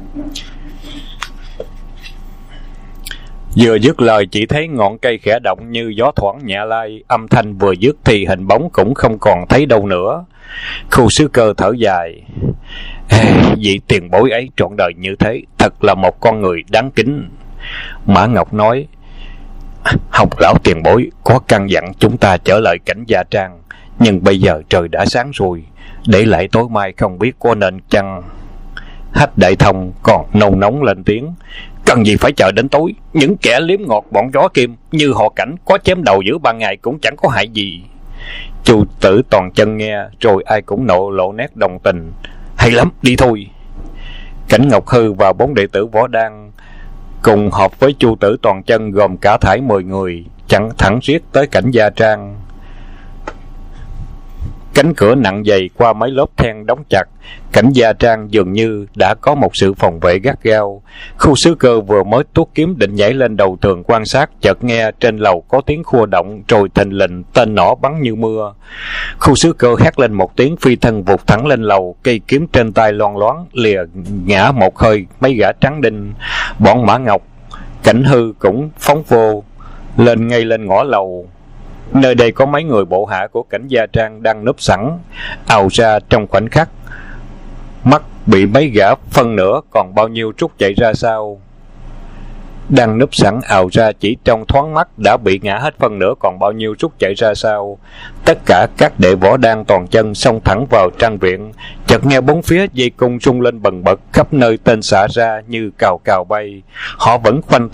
Speaker 1: Vừa dứt lời, chỉ thấy ngọn cây khẽ động như gió thoảng nhẹ lai. Âm thanh vừa dứt thì hình bóng cũng không còn thấy đâu nữa. Khu Sứ Cơ thở dài: vị tiền bối ấy trọn đời như thế, thật là một con người đáng kính. Mã Ngọc nói: Hồng lão tiền bối có căn dặn chúng ta trở lại Cảnh Gia Trang, nhưng bây giờ trời đã sáng rồi, để lại tối mai không biết có nên chăng. Hách Đại Thông còn nôn nóng lên tiếng: cần gì phải chờ đến tối, những kẻ liếm ngọt bọn gió kim như họ Cảnh có chém đầu giữa ban ngày cũng chẳng có hại gì. Chu Tử Toàn Chân nghe rồi ai cũng lộ nét đồng tình: hay lắm, đi thôi. Cảnh Ngọc Hư và 4 đệ tử Võ Đan cùng họp với Chu Tử Toàn Chân gồm cả thảy 10 người, chặn thẳng riết tới Cảnh Gia Trang. Cánh cửa nặng dày qua mấy lớp then đóng chặt, Cảnh Gia Trang dường như đã có một sự phòng vệ gắt gao. Khu Sứ Cơ vừa mới tuốt kiếm định nhảy lên đầu tường quan sát, chợt nghe trên lầu có tiếng khua động, rồi thình lình tên nỏ bắn như mưa. Khu Sứ Cơ hét lên một tiếng, phi thân vụt thẳng lên lầu, cây kiếm trên tay loang loáng lìa ngã một hơi mấy gã trắng đinh. Bọn Mã Ngọc, Cảnh Hư cũng phóng vô ngay lên ngõ lầu. Nơi đây có mấy người bộ hạ của Cảnh Gia Trang đang núp sẵn, ào ra trong khoảnh khắc. Mắt bị mấy gã phân nửa, còn bao nhiêu trút chạy ra sau. Đang núp sẵn ào ra chỉ trong thoáng mắt đã bị ngã hết phân nửa, còn bao nhiêu trút chạy ra sau. Tất cả các đệ Võ Đan Toàn Chân xông thẳng vào trang viện. Chợt nghe bốn phía dây cung rung lên bần bật, khắp nơi tên xả ra như cào cào bay. Họ vẫn khoanh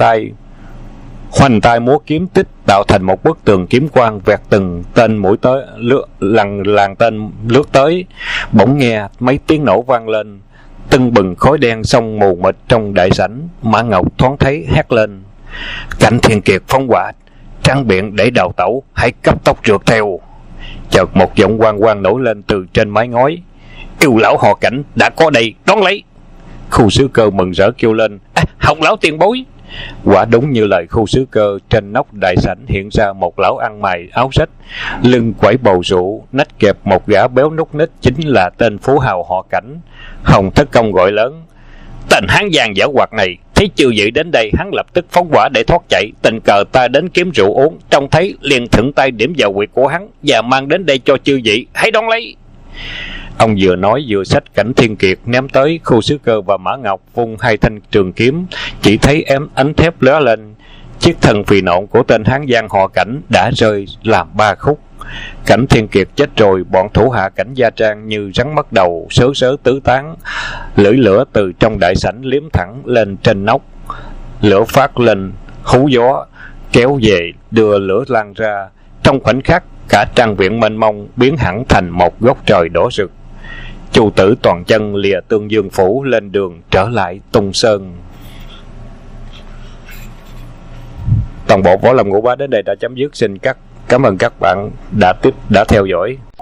Speaker 1: tay múa kiếm tích, tạo thành một bức tường kiếm quang vẹt từng tên mũi tới làn tên lướt tới. Bỗng nghe mấy tiếng nổ vang lên, tưng bừng khói đen xông mù mịt trong đại sảnh. Mã Ngọc thoáng thấy hét lên: Cảnh Thiên Kiệt phóng hỏa, trang biện để đào tẩu, hãy cấp tốc rượt theo. Chợt một giọng oang oang nổi lên từ trên mái ngói: Yêu lão họ Cảnh đã có đây, đón lấy. Khu Sứ Cơ mừng rỡ kêu lên: Hồng lão tiền bối. Quả đúng như lời Khu Sứ Cơ, trên nóc đại sảnh hiện ra một lão ăn mày áo rách, lưng quẩy bầu rượu, nách kẹp một gã béo núc ních, chính là tên phú hào họ Cảnh. Hồng Thất Công gọi lớn: Tên hán giang dở hoạt này, thấy chư vị đến đây, hắn lập tức phóng hỏa để thoát chạy. Tình cờ ta đến kiếm rượu uống, trông thấy liền thuận tay điểm vào huyệt của hắn và mang đến đây cho chư vị, hãy đón lấy. Ông vừa nói vừa xách Cảnh Thiên Kiệt ném tới. Khu Sứ Cơ và Mã Ngọc vung hai thanh trường kiếm, chỉ thấy ánh thép lóe lên. Chiếc thân phì nộn của tên hán giang họ Cảnh đã rơi làm 3 khúc. Cảnh Thiên Kiệt chết rồi, bọn thủ hạ Cảnh Gia Trang như rắn mất đầu, sớ sớ tứ tán. Lưỡi lửa từ trong đại sảnh liếm thẳng lên trên nóc, lửa phát lên hú gió kéo về, đưa lửa lan ra. Trong khoảnh khắc, cả trang viện mênh mông biến hẳn thành một góc trời đỏ rực. Chu Tử Toàn Chân lìa Tương Dương Phủ lên đường trở lại Tung Sơn. Toàn bộ Võ Lâm Ngũ Bá đến đây đã chấm dứt. Xin cảm ơn các bạn đã theo dõi.